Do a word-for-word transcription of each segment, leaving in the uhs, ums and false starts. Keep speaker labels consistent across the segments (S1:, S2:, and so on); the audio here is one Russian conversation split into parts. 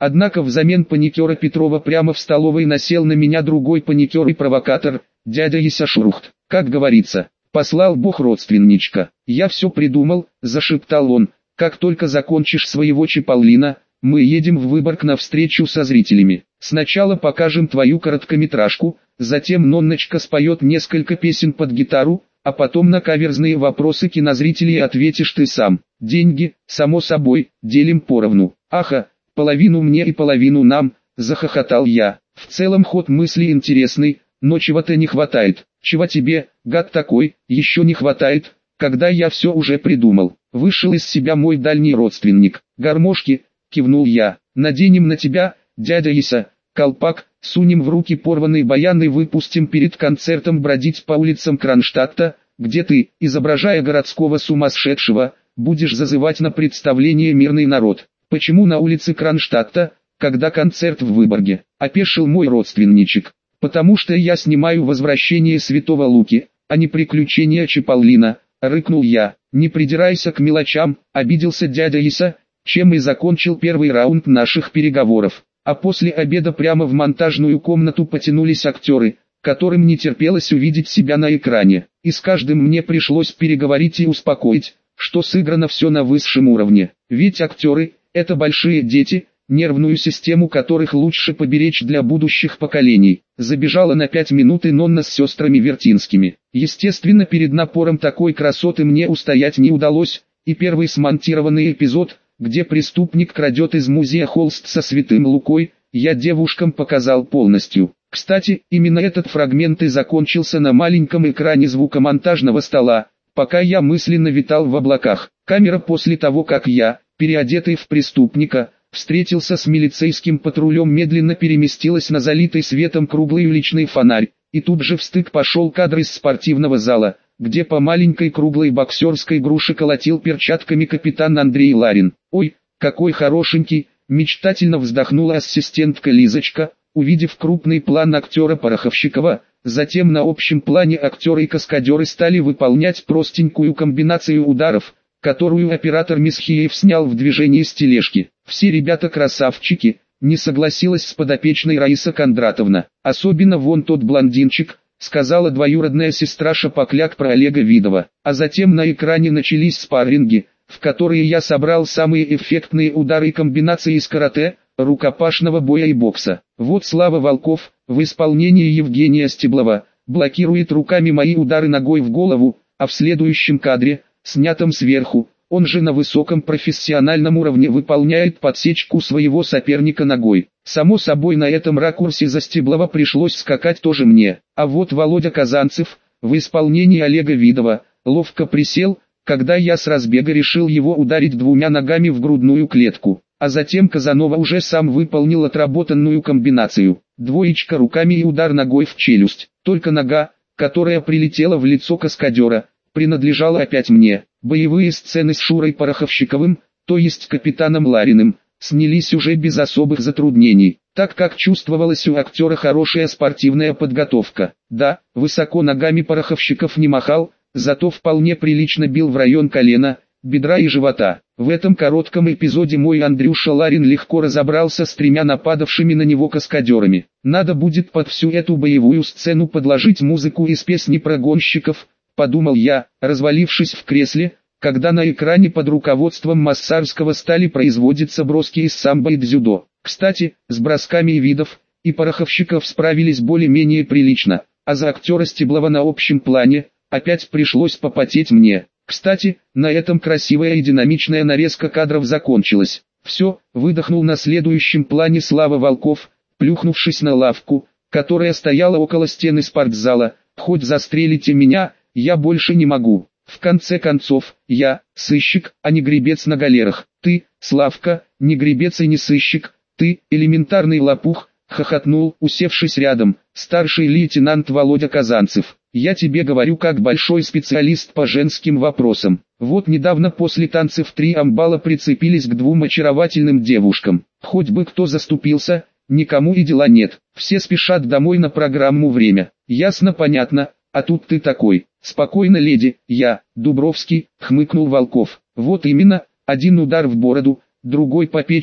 S1: Однако взамен паникера Петрова прямо в столовой насел на меня другой паникер и провокатор, дядя Яся Шурухт. Как говорится, послал Бог родственничка. Я все придумал, зашептал он, как только закончишь своего Чиполлино, мы едем в Выборг на встречу со зрителями. Сначала покажем твою короткометражку, затем Нонночка споет несколько песен под гитару, а потом на каверзные вопросы кинозрителей ответишь ты сам. Деньги, само собой, делим поровну. Аха, половину мне и половину нам, захохотал я. В целом ход мысли интересный, но чего-то не хватает. Чего тебе, гад такой, еще не хватает, когда я все уже придумал. Вышел из себя мой дальний родственник. Гармошки, кивнул я. Наденем на тебя, дядя Яся, колпак, сунем в руки порванный баян и выпустим перед концертом бродить по улицам Кронштадта, где ты, изображая городского сумасшедшего, будешь зазывать на представление мирный народ. Почему на улице Кронштадта, когда концерт в Выборге? Опешил мой родственничек. Потому что я снимаю «Возвращение святого Луки», а не «Приключения Чиполлино», рыкнул я. Не придирайся к мелочам, обиделся дядя Яся, чем и закончил первый раунд наших переговоров. А после обеда прямо в монтажную комнату потянулись актеры, которым не терпелось увидеть себя на экране. И с каждым мне пришлось переговорить и успокоить, что сыграно все на высшем уровне. Ведь актеры – это большие дети, нервную систему которых лучше поберечь для будущих поколений. Забежала на пять минут и Нонна с сестрами Вертинскими. Естественно, перед напором такой красоты мне устоять не удалось, и первый смонтированный эпизод, где преступник крадет из музея холст со святым Лукой, я девушкам показал полностью. Кстати, именно этот фрагмент и закончился на маленьком экране звукомонтажного стола, пока я мысленно витал в облаках. Камера после того, как я, переодетый в преступника, встретился с милицейским патрулем, медленно переместилась на залитый светом круглый уличный фонарь, и тут же в стык пошел кадр из спортивного зала, где по маленькой круглой боксерской груше колотил перчатками капитан Андрей Ларин. «Ой, какой хорошенький!» – мечтательно вздохнула ассистентка Лизочка, увидев крупный план актера Пороховщикова. Затем на общем плане актеры и каскадеры стали выполнять простенькую комбинацию ударов, которую оператор Месхиев снял в движении с тележки. «Все ребята красавчики», — не согласилась с подопечной Раиса Кондратовна. «Особенно вон тот блондинчик», — сказала двоюродная сестра Шапокляк про Олега Видова. А затем на экране начались спарринги, в которые я собрал самые эффектные удары и комбинации из карате, рукопашного боя и бокса. Вот Слава Волков, в исполнении Евгения Стеблова, блокирует руками мои удары ногой в голову, а в следующем кадре, снятом сверху, он же на высоком профессиональном уровне выполняет подсечку своего соперника ногой. Само собой, на этом ракурсе за Стеблова пришлось скакать тоже мне. А вот Володя Казанцев, в исполнении Олега Видова, ловко присел, когда я с разбега решил его ударить двумя ногами в грудную клетку. А затем Казанова уже сам выполнил отработанную комбинацию. Двоечка руками и удар ногой в челюсть. Только нога, которая прилетела в лицо каскадера, принадлежала опять мне. Боевые сцены с Шурой Пороховщиковым, то есть капитаном Лариным, снялись уже без особых затруднений, так как чувствовалась у актера хорошая спортивная подготовка. Да, высоко ногами Пороховщиков не махал, зато вполне прилично бил в район колена, бедра и живота. В этом коротком эпизоде мой Андрюша Ларин легко разобрался с тремя нападавшими на него каскадерами. Надо будет под всю эту боевую сцену подложить музыку из песни про гонщиков, подумал я, развалившись в кресле, когда на экране под руководством Массарского стали производиться броски из самбо и дзюдо. Кстати, с бросками и видов, и Пороховщиков справились более-менее прилично, а за актера Стеблова на общем плане, опять пришлось попотеть мне. Кстати, на этом красивая и динамичная нарезка кадров закончилась. Все, выдохнул на следующем плане Слава Волков, плюхнувшись на лавку, которая стояла около стены спортзала. Хоть застрелите меня, я больше не могу. В конце концов, я, сыщик, а не гребец на галерах. Ты, Славка, не гребец и не сыщик, ты, элементарный лопух, хохотнул, усевшись рядом, старший лейтенант Володя Казанцев. Я тебе говорю как большой специалист по женским вопросам. Вот недавно после танцев три амбала прицепились к двум очаровательным девушкам. Хоть бы кто заступился, никому и дела нет. Все спешат домой на программу «Время». Ясно, понятно, а тут ты такой. Спокойно, леди, я, Дубровский, хмыкнул Волков. Вот именно, один удар в бороду, другой по печени,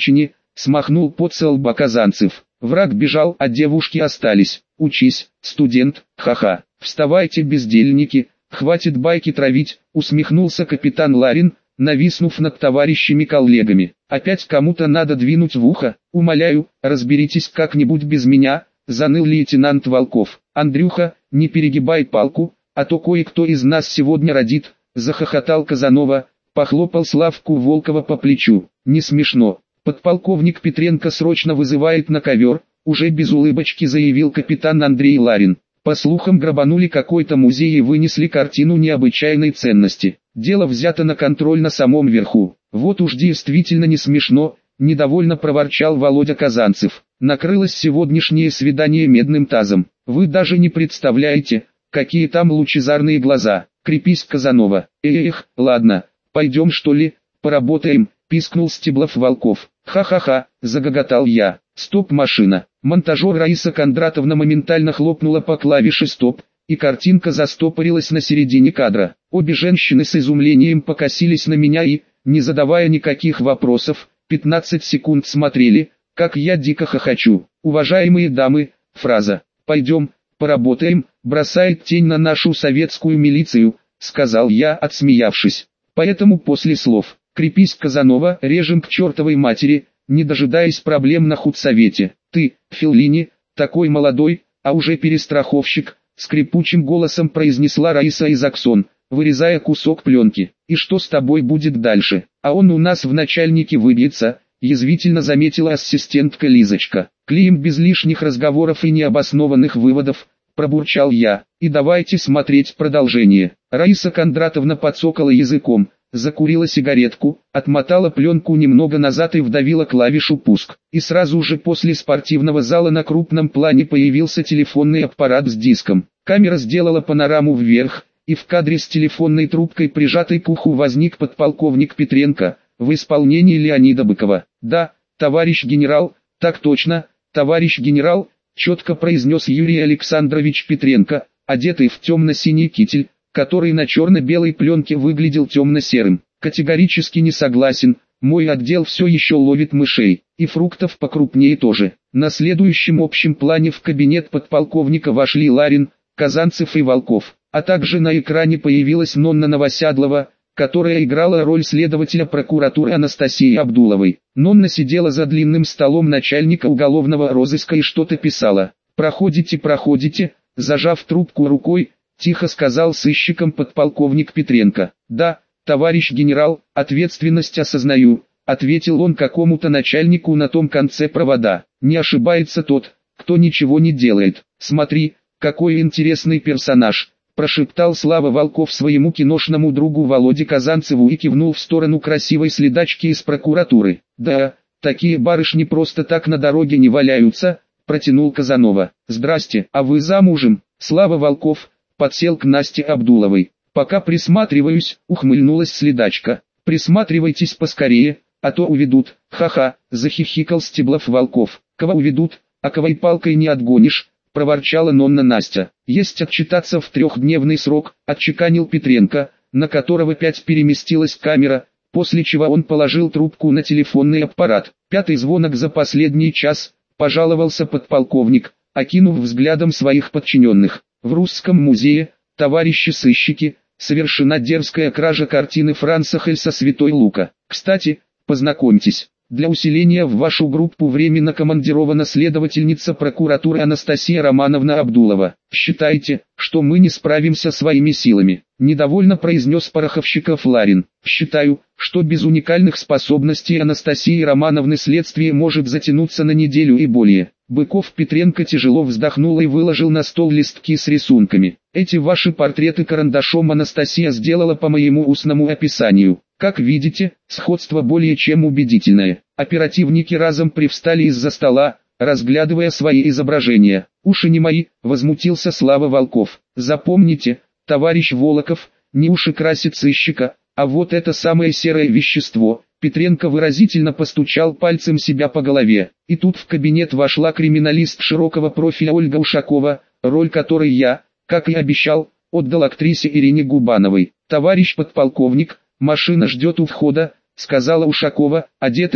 S1: смахнул пот со лба Казанцев. Враг бежал, а девушки остались. Учись, студент, ха-ха. Вставайте, бездельники, хватит байки травить, усмехнулся капитан Ларин, нависнув над товарищами-коллегами. Опять кому-то надо двинуть в ухо, умоляю, разберитесь как-нибудь без меня, заныл лейтенант Волков. Андрюха, не перегибай палку, а то кое-кто из нас сегодня родит, захохотал Казанова, похлопал Славку Волкова по плечу. Не смешно. Подполковник Петренко срочно вызывает на ковер, уже без улыбочки заявил капитан Андрей Ларин. По слухам, грабанули какой-то музей и вынесли картину необычайной ценности. Дело взято на контроль на самом верху. Вот уж действительно не смешно, недовольно проворчал Володя Казанцев. Накрылось сегодняшнее свидание медным тазом. Вы даже не представляете, какие там лучезарные глаза. Крепись, Казанова. Эх, ладно, пойдем что ли, поработаем, пискнул Стеблов Волков. Ха-ха-ха, загоготал я. Стоп, машина. Монтажер Раиса Кондратовна моментально хлопнула по клавише стоп, и картинка застопорилась на середине кадра. Обе женщины с изумлением покосились на меня и, не задавая никаких вопросов, пятнадцать секунд смотрели, как я дико хохочу. Уважаемые дамы, фраза «пойдем, поработаем» бросает тень на нашу советскую милицию, сказал я, отсмеявшись. Поэтому после слов «крепись, Казанова» режем к чертовой матери, не дожидаясь проблем на худсовете. Ты, Феллини, такой молодой, а уже перестраховщик, скрипучим голосом произнесла Раиса Изаксон, вырезая кусок пленки. И что с тобой будет дальше? А он у нас в начальнике выбьется, язвительно заметила ассистентка Лизочка. Клеим без лишних разговоров и необоснованных выводов, пробурчал я. И давайте смотреть продолжение. Раиса Кондратовна подсокала языком, закурила сигаретку, отмотала пленку немного назад и вдавила клавишу «пуск». И сразу же после спортивного зала на крупном плане появился телефонный аппарат с диском. Камера сделала панораму вверх, и в кадре с телефонной трубкой, прижатой к уху, возник подполковник Петренко, в исполнении Леонида Быкова. «Да, товарищ генерал, так точно, товарищ генерал», четко произнес Юрий Александрович Петренко, одетый в темно-синий китель, который на черно-белой пленке выглядел темно-серым. Категорически не согласен, мой отдел все еще ловит мышей, и фруктов покрупнее тоже. На следующем общем плане в кабинет подполковника вошли Ларин, Казанцев и Волков, а также на экране появилась Нонна Новосядлова, которая играла роль следователя прокуратуры Анастасии Абдуловой. Нонна сидела за длинным столом начальника уголовного розыска и что-то писала. «Проходите, проходите», зажав трубку рукой, тихо сказал сыщикам подполковник Петренко. «Да, товарищ генерал, ответственность осознаю», ответил он какому-то начальнику на том конце провода. «Не ошибается тот, кто ничего не делает. Смотри, какой интересный персонаж», прошептал Слава Волков своему киношному другу Володе Казанцеву и кивнул в сторону красивой следачки из прокуратуры. «Да, такие барышни просто так на дороге не валяются», протянул Казанова. «Здрасте, а вы замужем?» Слава Волков подсел к Насте Абдуловой. «Пока присматриваюсь», ухмыльнулась следачка. «Присматривайтесь поскорее, а то уведут». «Ха-ха», захихикал Стеблов Волков. «Кого уведут, а кого и палкой не отгонишь», проворчала Нонна Настя. «Есть отчитаться в трехдневный срок», отчеканил Петренко, на которого опять переместилась камера, после чего он положил трубку на телефонный аппарат. «Пятый звонок за последний час», пожаловался подполковник, окинув взглядом своих подчиненных. «В Русском музее, товарищи сыщики, совершена дерзкая кража картины Франца Хельса «Святой Лука». Кстати, познакомьтесь, для усиления в вашу группу временно командирована следовательница прокуратуры Анастасия Романовна Абдулова. Считайте, что мы не справимся своими силами», недовольно произнес Пороховщиков Ларин. «Считаю, что без уникальных способностей Анастасии Романовны следствие может затянуться на неделю и более». Быков Петренко тяжело вздохнул и выложил на стол листки с рисунками. «Эти ваши портреты карандашом Анастасия сделала по моему устному описанию. Как видите, сходство более чем убедительное». Оперативники разом привстали из-за стола, разглядывая свои изображения. «Уши не мои», возмутился Слава Волков. «Запомните, товарищ Волоков, не уши красит сыщика, а вот это самое серое вещество». Петренко выразительно постучал пальцем себя по голове. И тут в кабинет вошла криминалист широкого профиля Ольга Ушакова, роль которой я, как и обещал, отдал актрисе Ирине Губановой. «Товарищ подполковник, машина ждет у входа», сказала Ушакова, одетая,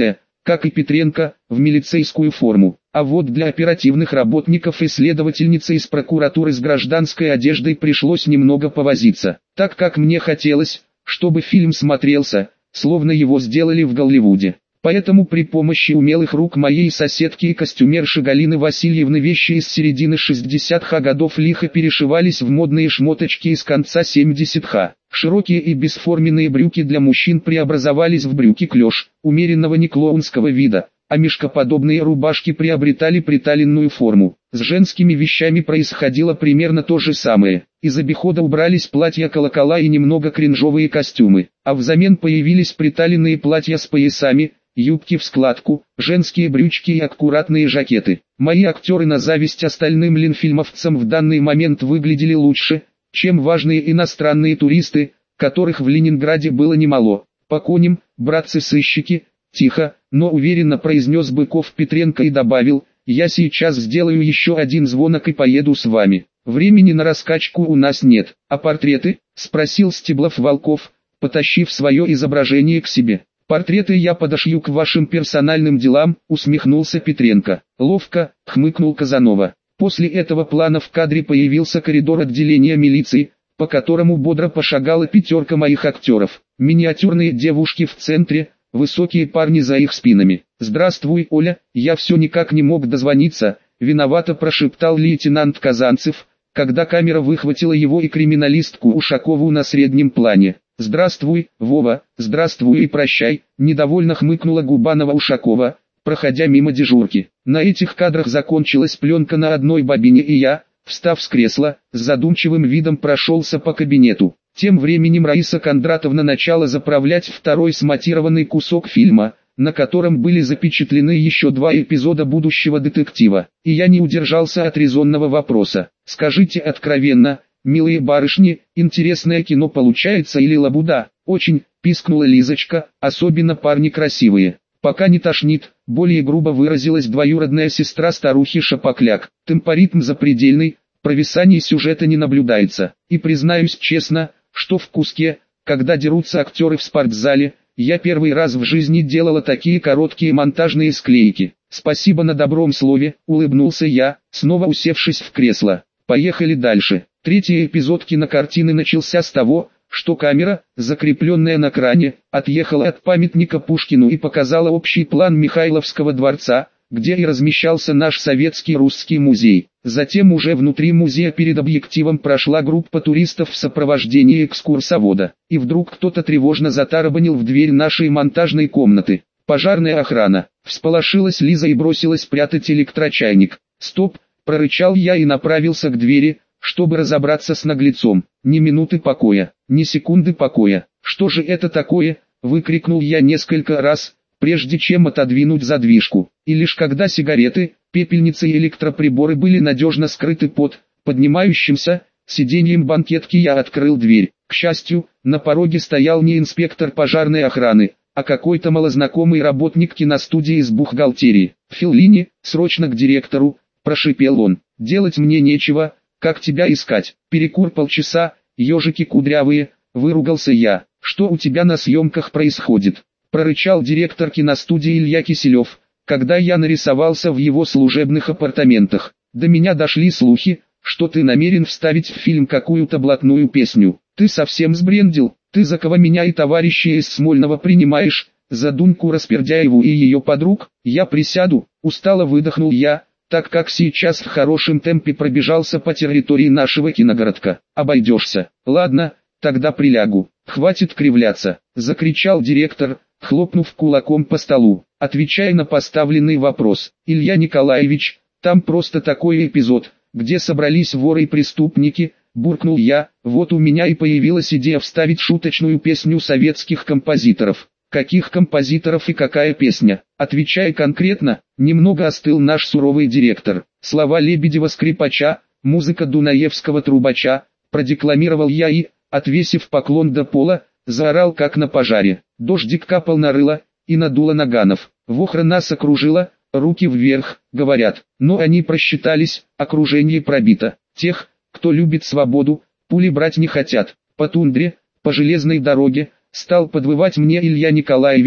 S1: как и Петренко, в милицейскую форму. А вот для оперативных работников и следовательницы из прокуратуры с гражданской одеждой пришлось немного повозиться, так как мне хотелось, чтобы фильм смотрелся, словно его сделали в Голливуде. Поэтому при помощи умелых рук моей соседки и костюмерши Галины Васильевны вещи из середины шестидесятых годов лихо перешивались в модные шмоточки из конца семидесятых. Широкие и бесформенные брюки для мужчин преобразовались в брюки-клеш, умеренного неклоунского вида, а мешкоподобные рубашки приобретали приталенную форму. С женскими вещами происходило примерно то же самое. Из обихода убрались платья-колокола и немного кринжовые костюмы, а взамен появились приталенные платья с поясами, юбки в складку, женские брючки и аккуратные жакеты. Мои актеры на зависть остальным ленфильмовцам в данный момент выглядели лучше, чем важные иностранные туристы, которых в Ленинграде было немало. «По коням, братцы-сыщики», тихо, но уверенно произнес Быков Петренко и добавил: «Я сейчас сделаю еще один звонок и поеду с вами. Времени на раскачку у нас нет». «А портреты?» — спросил Стеблов-Волков, потащив свое изображение к себе. «Портреты я подошью к вашим персональным делам», — усмехнулся Петренко. «Ловко», — хмыкнул Казанова. После этого плана в кадре появился коридор отделения милиции, по которому бодро пошагала пятерка моих актеров. Миниатюрные девушки в центре, высокие парни за их спинами. «Здравствуй, Оля, я все никак не мог дозвониться», — виновато прошептал лейтенант Казанцев, когда камера выхватила его и криминалистку Ушакову на среднем плане. «Здравствуй, Вова, здравствуй и прощай», — недовольно хмыкнула Губанова-Ушакова, проходя мимо дежурки. На этих кадрах закончилась пленка на одной бобине, и я, встав с кресла, с задумчивым видом прошелся по кабинету. Тем временем Раиса Кондратовна начала заправлять второй смонтированный кусок фильма, на котором были запечатлены еще два эпизода будущего детектива, и я не удержался от резонного вопроса. «Скажите откровенно, милые барышни, интересное кино получается или лабуда?» «Очень», — пискнула Лизочка, — «особенно парни красивые». «Пока не тошнит», — более грубо выразилась двоюродная сестра старухи Шапокляк. «Темпоритм запредельный, провисаний сюжета не наблюдается. И признаюсь честно, что в куске, когда дерутся актеры в спортзале, я первый раз в жизни делала такие короткие монтажные склейки». «Спасибо на добром слове», — улыбнулся я, снова усевшись в кресло. «Поехали дальше». Третий эпизод кинокартины начался с того, что камера, закрепленная на кране, отъехала от памятника Пушкину и показала общий план Михайловского дворца, где и размещался наш советский русский музей. Затем уже внутри музея перед объективом прошла группа туристов в сопровождении экскурсовода. И вдруг кто-то тревожно затарабанил в дверь нашей монтажной комнаты. «Пожарная охрана!» Всполошилась Лиза и бросилась прятать электрочайник. «Стоп!» — прорычал я и направился к двери, чтобы разобраться с наглецом. Ни минуты покоя, ни секунды покоя. «Что же это такое?» — выкрикнул я несколько раз, прежде чем отодвинуть задвижку. И лишь когда сигареты, пепельницы и электроприборы были надежно скрыты под поднимающимся сиденьем банкетки, я открыл дверь. К счастью, на пороге стоял не инспектор пожарной охраны, а какой-то малознакомый работник киностудии из бухгалтерии. «Феллини, срочно к директору», — прошипел он. «Делать мне нечего, как тебя искать?» «Перекур полчаса, ежики кудрявые», — выругался я. «Что у тебя на съемках происходит?» — прорычал директор киностудии Илья Киселев, когда я нарисовался в его служебных апартаментах. «До меня дошли слухи, что ты намерен вставить в фильм какую-то блатную песню. Ты совсем сбрендил? Ты за кого меня и товарища из Смольного принимаешь? За Дуньку Распердяеву и ее подруг?» «Я присяду», — устало выдохнул я, так как сейчас в хорошем темпе пробежался по территории нашего киногородка. «Обойдешься. Ладно, тогда прилягу. Хватит кривляться», — закричал директор, хлопнув кулаком по столу. Отвечая на поставленный вопрос: «Илья Николаевич, там просто такой эпизод, где собрались воры и преступники», — буркнул я. «Вот у меня и появилась идея вставить шуточную песню советских композиторов». «Каких композиторов и какая песня?» «Отвечай конкретно», — немного остыл наш суровый директор. «Слова Лебедева-скрипача, музыка Дунаевского трубача», — продекламировал я и, отвесив поклон до пола, заорал как на пожаре. Дождик капал на рыло и надуло наганов. Вохра нас окружила, руки вверх, говорят. Но они просчитались, окружение пробито. Тех, кто любит свободу, пули брать не хотят. По тундре, по железной дороге, стал подвывать мне Илья Николаевич,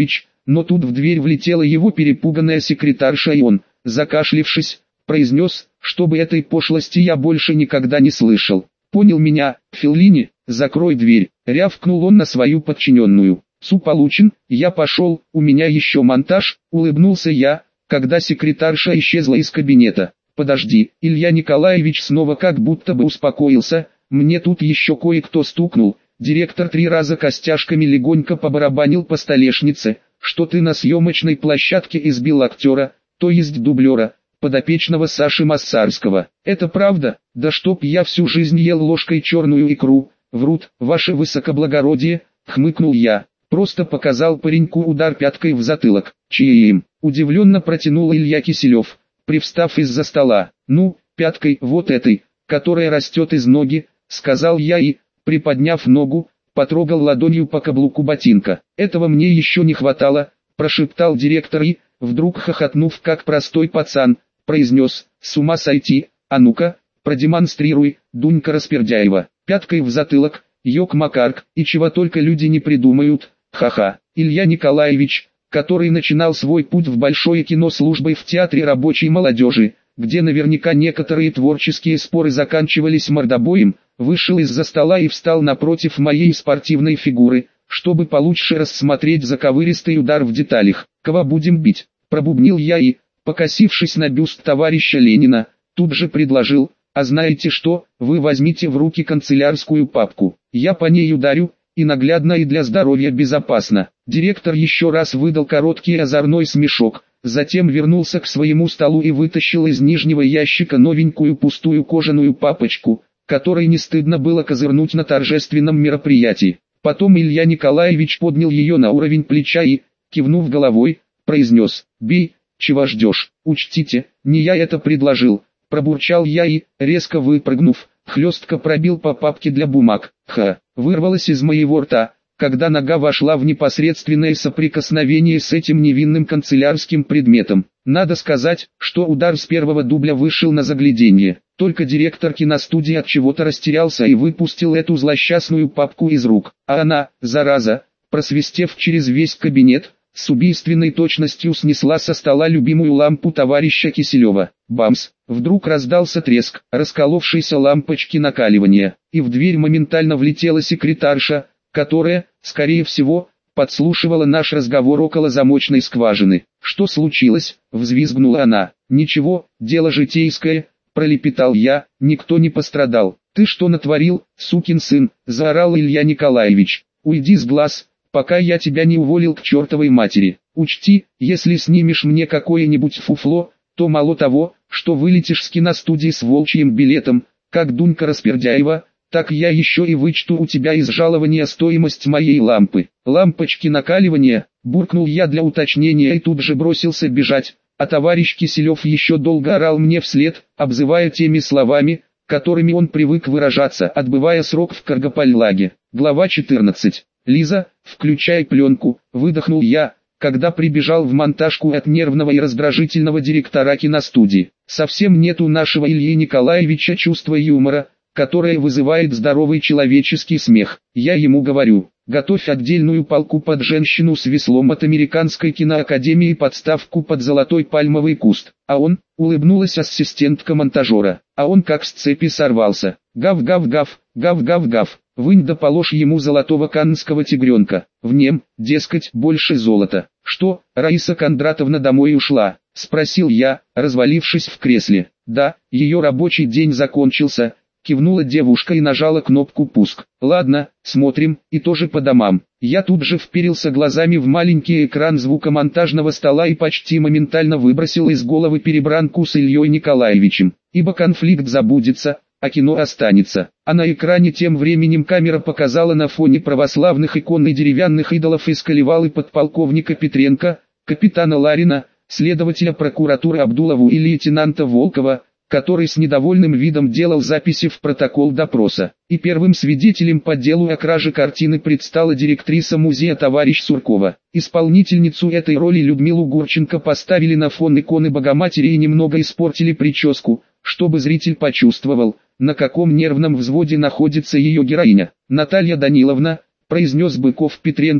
S1: но тут в дверь влетела его перепуганная секретарша, и он, закашлявшись, произнес, чтобы этой пошлости я больше никогда не слышал. «Понял меня, Феллини, закрой дверь», — рявкнул он на свою подчиненную. «Су получен, я пошел, у меня еще монтаж», — улыбнулся я, когда секретарша исчезла из кабинета. «Подожди», — Илья Николаевич снова как будто бы успокоился, «мне тут еще кое-кто стукнул». Директор три раза костяшками легонько побарабанил по столешнице, что ты на съемочной площадке избил актера, то есть дублера, подопечного Саши Массарского. Это правда? Да чтоб я всю жизнь ел ложкой черную икру. Врут, ваше высокоблагородие, хмыкнул я. Просто показал пареньку удар пяткой в затылок. Чьим? Удивленно протянул Илья Киселев, привстав из-за стола. Ну, пяткой вот этой, которая растет из ноги, сказал я и, приподняв ногу, потрогал ладонью по каблуку ботинка. «Этого мне еще не хватало», – прошептал директор и, вдруг хохотнув как простой пацан, произнес: «С ума сойти, а ну-ка, продемонстрируй, Дунька Распердяева». Пяткой в затылок, ёк-макарк, и чего только люди не придумают, ха-ха. Илья Николаевич, который начинал свой путь в большое кино службой в театре рабочей молодежи, где наверняка некоторые творческие споры заканчивались мордобоем, вышел из-за стола и встал напротив моей спортивной фигуры, чтобы получше рассмотреть заковыристый удар в деталях. «Кого будем бить?» – пробубнил я и, покосившись на бюст товарища Ленина, тут же предложил: «А знаете что, вы возьмите в руки канцелярскую папку, я по ней ударю, и наглядно, и для здоровья безопасно». Директор еще раз выдал короткий озорной смешок, затем вернулся к своему столу и вытащил из нижнего ящика новенькую пустую кожаную папочку, которой не стыдно было козырнуть на торжественном мероприятии. Потом Илья Николаевич поднял ее на уровень плеча и, кивнув головой, произнес: «Бей, чего ждешь? Учтите, не я это предложил», – пробурчал я и, резко выпрыгнув, хлестко пробил по папке для бумаг. «Ха!» – вырвалось из моего рта, когда нога вошла в непосредственное соприкосновение с этим невинным канцелярским предметом. Надо сказать, что удар с первого дубля вышел на загляденье. Только директор киностудии от чего-то растерялся и выпустил эту злосчастную папку из рук. А она, зараза, просвистев через весь кабинет, с убийственной точностью снесла со стола любимую лампу товарища Киселева. Бамс! Вдруг раздался треск расколовшейся лампочки накаливания, и в дверь моментально влетела секретарша, которая, скорее всего, подслушивала наш разговор около замочной скважины. «Что случилось?» – взвизгнула она. «Ничего, дело житейское», – пролепетал я, – «никто не пострадал». «Ты что натворил, сукин сын?» – заорал Илья Николаевич. «Уйди с глаз, пока я тебя не уволил к чертовой матери. Учти, если снимешь мне какое-нибудь фуфло, то мало того, что вылетишь с киностудии с волчьим билетом, как Дунька Распердяева, так я еще и вычту у тебя из жалования стоимость моей лампы». «Лампочки накаливания», – буркнул я для уточнения и тут же бросился бежать, а товарищ Киселев еще долго орал мне вслед, обзывая теми словами, которыми он привык выражаться, отбывая срок в Каргопальлаге. Глава четырнадцать. «Лиза, включай пленку», – выдохнул я, когда прибежал в монтажку от нервного и раздражительного директора киностудии. Совсем нет у нашего Ильи Николаевича чувства юмора, которое вызывает здоровый человеческий смех. Я ему говорю: «Готовь отдельную полку под женщину с веслом от американской киноакадемии, подставку под золотой пальмовый куст». А он, улыбнулась ассистентка монтажера, а он как с цепи сорвался. «Гав-гав-гав, гав-гав-гав, вынь да положь ему золотого каннского тигренка, в нем, дескать, больше золота». «Что, Раиса Кондратовна домой ушла?» – спросил я, развалившись в кресле. «Да, ее рабочий день закончился», – кивнула девушка и нажала кнопку «Пуск». «Ладно, смотрим, и тоже по домам». Я тут же вперился глазами в маленький экран звукомонтажного стола и почти моментально выбросил из головы перебранку с Ильей Николаевичем, ибо конфликт забудется, а кино останется. А на экране тем временем камера показала на фоне православных икон и деревянных идолов из Калевалы подполковника Петренко, капитана Ларина, следователя прокуратуры Абдулову и лейтенанта Волкова, который с недовольным видом делал записи в протокол допроса. И первым свидетелем по делу о краже картины предстала директриса музея товарищ Суркова. Исполнительницу этой роли Людмилу Гурченко поставили на фон иконы Богоматери и немного испортили прическу, чтобы зритель почувствовал, на каком нервном взводе находится ее героиня. «Наталья Даниловна», – произнес Быков Петренко,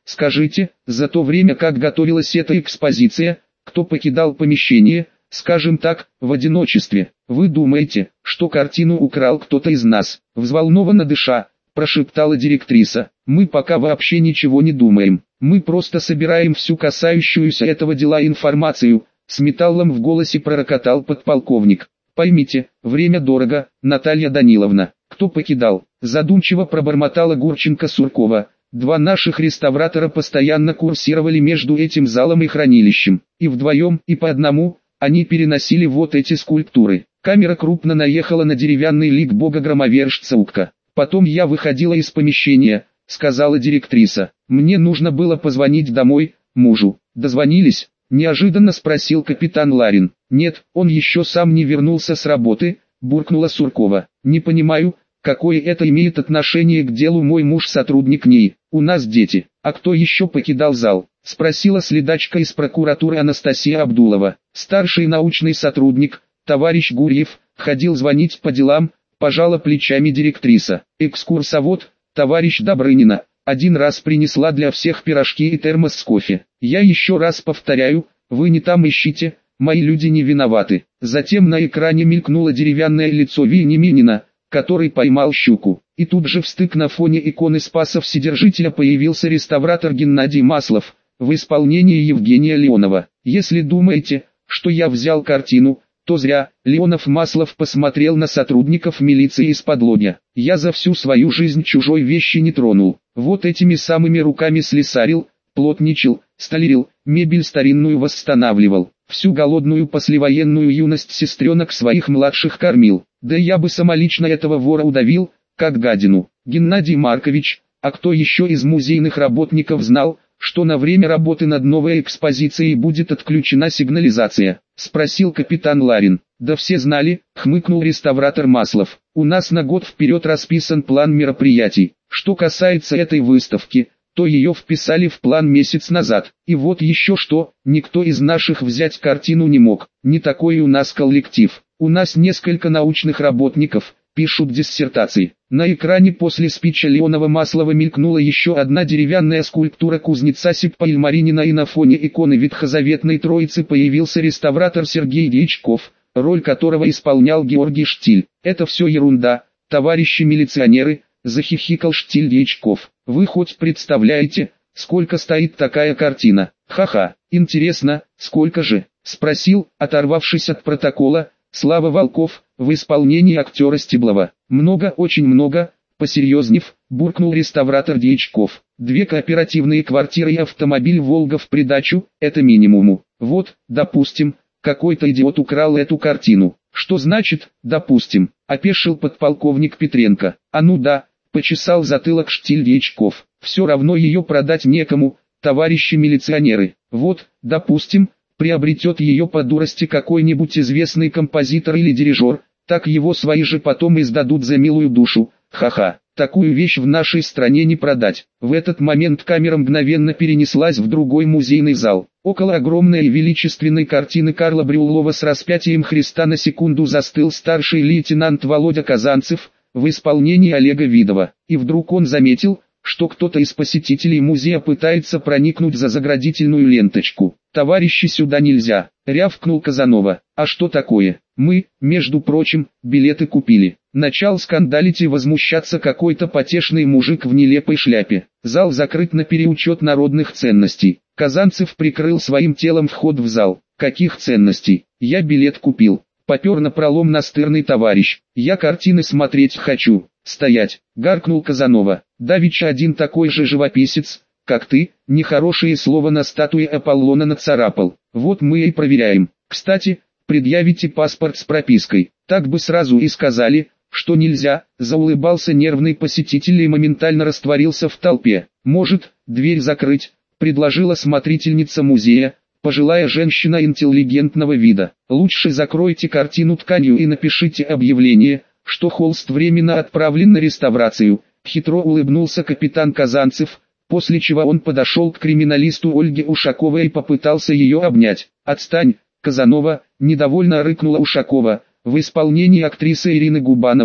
S1: Скажите, за то время, как готовилась эта экспозиция, кто покидал помещение, скажем так, в одиночестве? Вы думаете, что картину украл кто-то из нас? Взволнованно дыша, прошептала директриса. Мы пока вообще ничего не думаем. Мы просто собираем всю касающуюся этого дела информацию. С металлом в голосе пророкотал подполковник. Поймите, время дорого, Наталья Даниловна. Кто покидал? Задумчиво пробормотала Гурченко-Суркова. Два наших реставратора постоянно курсировали между этим залом и хранилищем. И вдвоем, и по одному, они переносили вот эти скульптуры. Камера крупно наехала на деревянный лик бога-громовержца Утка. Потом я выходила из помещения, сказала директриса. Мне нужно было позвонить домой, мужу. Дозвонились? Неожиданно спросил капитан Ларин. Нет, он еще сам не вернулся с работы, буркнула Суркова. Не понимаю, какое это имеет отношение к делу, мой муж сотрудник НИИ. У нас дети. А кто еще покидал зал? Спросила следачка из прокуратуры Анастасия Абдулова. Старший научный сотрудник, товарищ Гурьев, ходил звонить по делам, пожала плечами директриса. Экскурсовод, товарищ Добрынина, один раз принесла для всех пирожки и термос с кофе. Я еще раз повторяю, вы не там ищите, мои люди не виноваты. Затем на экране мелькнуло деревянное лицо Вениаминина, который поймал щуку. И тут же в стык на фоне иконы Спаса Вседержителя появился реставратор Геннадий Маслов, в исполнении Евгения Леонова. Если думаете, что я взял картину, то зря. Леонов Маслов посмотрел на сотрудников милиции из-под-лобья. Я за всю свою жизнь чужой вещи не тронул. Вот этими самыми руками слесарил, плотничал, столярил, мебель старинную восстанавливал. Всю голодную послевоенную юность сестренок своих младших кормил. Да я бы самолично этого вора удавил, как гадину. Геннадий Маркович, а кто еще из музейных работников знал, что на время работы над новой экспозицией будет отключена сигнализация? Спросил капитан Ларин. Да все знали, хмыкнул реставратор Маслов. У нас на год вперед расписан план мероприятий. Что касается этой выставки, то ее вписали в план месяц назад. И вот еще что, никто из наших взять картину не мог. Не такой у нас коллектив. У нас несколько научных работников, пишут диссертации. На экране после спича Леонова-Маслова мелькнула еще одна деревянная скульптура кузнеца Сиппа Ильмаринина, и на фоне иконы Ветхозаветной Троицы появился реставратор Сергей Дьячков, роль которого исполнял Георгий Штиль. Это все ерунда, товарищи милиционеры, захихикал Штиль Дьячков. Вы хоть представляете, сколько стоит такая картина? Ха-ха, интересно, сколько же? Спросил, оторвавшись от протокола, Слава Волков, в исполнении актера Стеблова. Много, очень много, посерьезнев, буркнул реставратор Дьячков. Две кооперативные квартиры и автомобиль «Волга» в придачу, это минимуму. Вот, допустим, какой-то идиот украл эту картину. Что значит, допустим, опешил подполковник Петренко. А ну да, почесал затылок Штиль Дьячков. Все равно ее продать некому, товарищи милиционеры. Вот, допустим, приобретет ее по дурости какой-нибудь известный композитор или дирижер, так его свои же потом издадут за милую душу. Ха-ха, такую вещь в нашей стране не продать. В этот момент камера мгновенно перенеслась в другой музейный зал. Около огромной и величественной картины Карла Брюллова с распятием Христа на секунду застыл старший лейтенант Володя Казанцев, в исполнении Олега Видова. И вдруг он заметил, что кто-то из посетителей музея пытается проникнуть за заградительную ленточку. «Товарищи, сюда нельзя!» — рявкнул Казанова. «А что такое? Мы, между прочим, билеты купили». Начал скандалить и возмущаться какой-то потешный мужик в нелепой шляпе. Зал закрыт на переучет народных ценностей. Казанцев прикрыл своим телом вход в зал. «Каких ценностей? Я билет купил». Попер напролом настырный товарищ. «Я картины смотреть хочу». «Стоять!» — гаркнул Казанова. «Давеча один такой же живописец, как ты, нехорошее слово на статуе Аполлона нацарапал. Вот мы и проверяем. Кстати, предъявите паспорт с пропиской». Так бы сразу и сказали, что нельзя, заулыбался нервный посетитель и моментально растворился в толпе. «Может, дверь закрыть?» — предложила смотрительница музея, пожилая женщина интеллигентного вида. «Лучше закройте картину тканью и напишите объявление, что холст временно отправлен на реставрацию», — хитро улыбнулся капитан Казанцев, после чего он подошел к криминалисту Ольге Ушаковой и попытался ее обнять. «Отстань, Казанова!» — недовольно рыкнула Ушакова, в исполнении актрисы Ирины Губановой,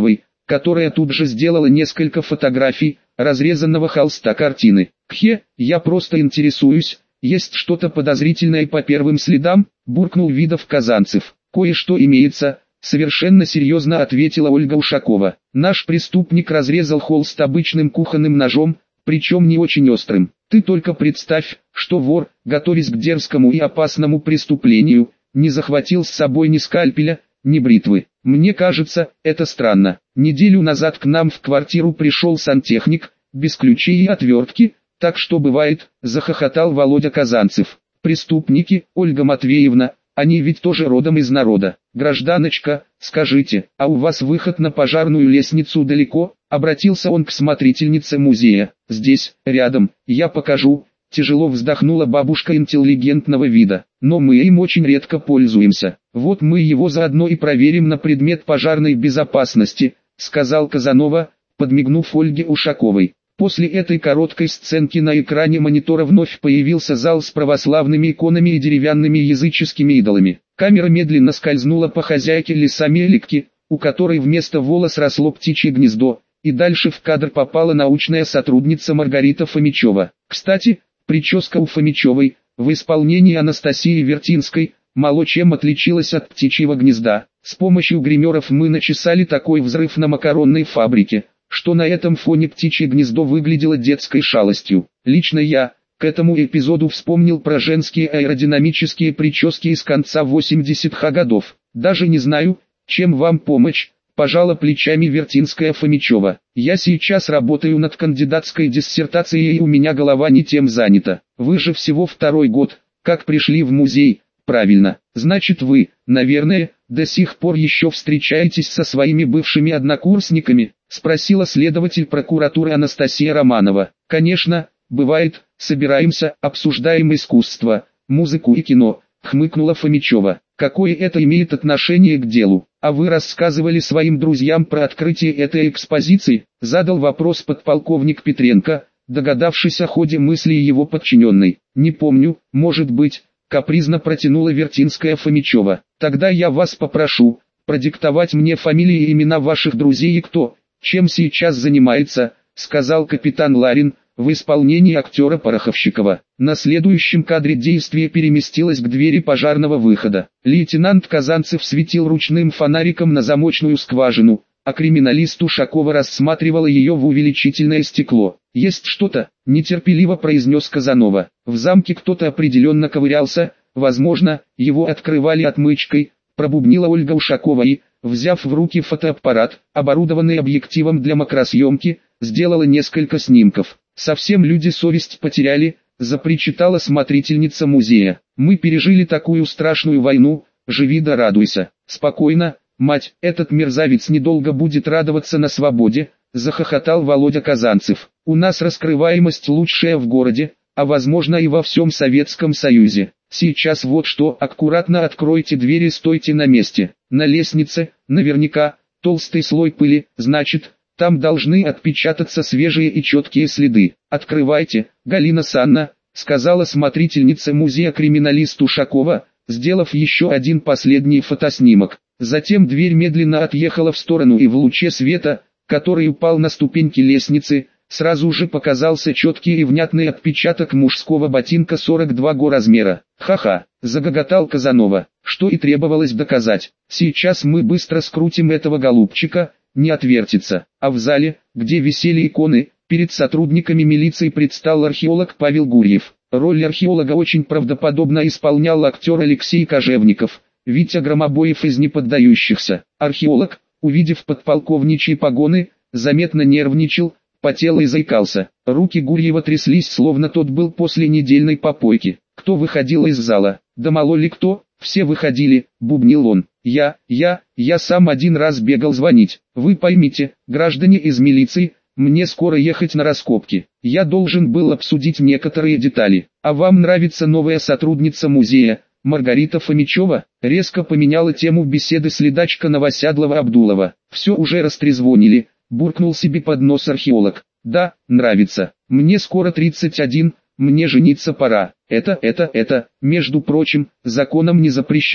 S1: которая тут же сделала несколько фотографий разрезанного холста картины. «Кхе, я просто интересуюсь, есть что-то подозрительное по первым следам?» – буркнул Видов-Казанцев. «Кое-что имеется», – совершенно серьезно ответила Ольга Ушакова. «Наш преступник разрезал холст обычным кухонным ножом, причем не очень острым. Ты только представь, что вор, готовясь к дерзкому и опасному преступлению, не захватил с собой ни скальпеля, ни бритвы. Мне кажется, это странно. Неделю назад к нам в квартиру пришел сантехник, без ключей и отвертки, так что бывает», – захохотал Володя Казанцев. «Преступники, Ольга Матвеевна, они ведь тоже родом из народа. Гражданочка, скажите, а у вас выход на пожарную лестницу далеко?» – обратился он к смотрительнице музея. «Здесь, рядом, я покажу». Тяжело вздохнула бабушка интеллигентного вида. «Но мы им очень редко пользуемся. Вот мы его заодно и проверим на предмет пожарной безопасности», — сказал Казанова, подмигнув Ольге Ушаковой. После этой короткой сценки на экране монитора вновь появился зал с православными иконами и деревянными языческими идолами. Камера медленно скользнула по хозяйке лесомеликки, у которой вместо волос росло птичье гнездо, и дальше в кадр попала научная сотрудница Маргарита Фомичева. Кстати, прическа у Фомичевой, в исполнении Анастасии Вертинской, мало чем отличилась от птичьего гнезда. С помощью гримеров мы начесали такой взрыв на макаронной фабрике, что на этом фоне птичье гнездо выглядело детской шалостью. Лично я, к этому эпизоду вспомнил про женские аэродинамические прически из конца восьмидесятых годов. «Даже не знаю, чем вам помочь», – пожала плечами Вертинская Фомичева. «Я сейчас работаю над кандидатской диссертацией и у меня голова не тем занята. Вы же всего второй год, как пришли в музей». «Правильно, значит вы, наверное, до сих пор еще встречаетесь со своими бывшими однокурсниками?» – спросила следователь прокуратуры Анастасия Романова. «Конечно, бывает, собираемся, обсуждаем искусство, музыку и кино», – хмыкнула Фомичева. «Какое это имеет отношение к делу? А вы рассказывали своим друзьям про открытие этой экспозиции?» – задал вопрос подполковник Петренко, догадавшись о ходе мысли его подчиненной. «Не помню, может быть», – капризно протянула Вертинская Фомичева. «Тогда я вас попрошу продиктовать мне фамилии и имена ваших друзей и кто, чем сейчас занимается», — сказал капитан Ларин, в исполнении актера Пороховщикова. На следующем кадре действие переместилось к двери пожарного выхода. Лейтенант Казанцев светил ручным фонариком на замочную скважину, а криминалист Ушакова рассматривала ее в увеличительное стекло. «Есть что-то», — нетерпеливо произнес Казанова. «В замке кто-то определенно ковырялся, возможно, его открывали отмычкой», — пробубнила Ольга Ушакова и, взяв в руки фотоаппарат, оборудованный объективом для макросъемки, сделала несколько снимков. «Совсем люди совесть потеряли», — запричитала смотрительница музея. «Мы пережили такую страшную войну, живи да радуйся». «Спокойно, мать, этот мерзавец недолго будет радоваться на свободе», — захохотал Володя Казанцев. «У нас раскрываемость лучшая в городе, а возможно и во всем Советском Союзе. Сейчас вот что, аккуратно откройте двери и стойте на месте. На лестнице, наверняка, толстый слой пыли, значит, там должны отпечататься свежие и четкие следы. Открывайте, Галина Санна», — сказала смотрительница музея криминалист Ушакова, сделав еще один последний фотоснимок. Затем дверь медленно отъехала в сторону, и в луче света, который упал на ступеньки лестницы, сразу же показался четкий и внятный отпечаток мужского ботинка сорок два го размера. «Ха-ха», — загоготал Казанова, что и требовалось доказать. «Сейчас мы быстро скрутим этого голубчика, не отвертится». А в зале, где висели иконы, перед сотрудниками милиции предстал археолог Павел Гурьев. Роль археолога очень правдоподобно исполнял актер Алексей Кожевников, Витя Громобоев из «Неподдающихся». Археолог, увидев подполковничьи погоны, заметно нервничал, потел и заикался. Руки Гурьева тряслись, словно тот был после недельной попойки. «Кто выходил из зала? Да мало ли кто, все выходили», — бубнил он. «Я, я, я сам один раз бегал звонить. Вы поймите, граждане из милиции, мне скоро ехать на раскопки. Я должен был обсудить некоторые детали. А вам нравится новая сотрудница музея, Маргарита Фомичева?» Резко поменяла тему беседы следачка Новосядлова Абдулова. «Все уже растрезвонили», — буркнул себе под нос археолог. «Да, нравится. Мне скоро тридцать один, мне жениться пора. Это, это, это, между прочим, законом не запрещено.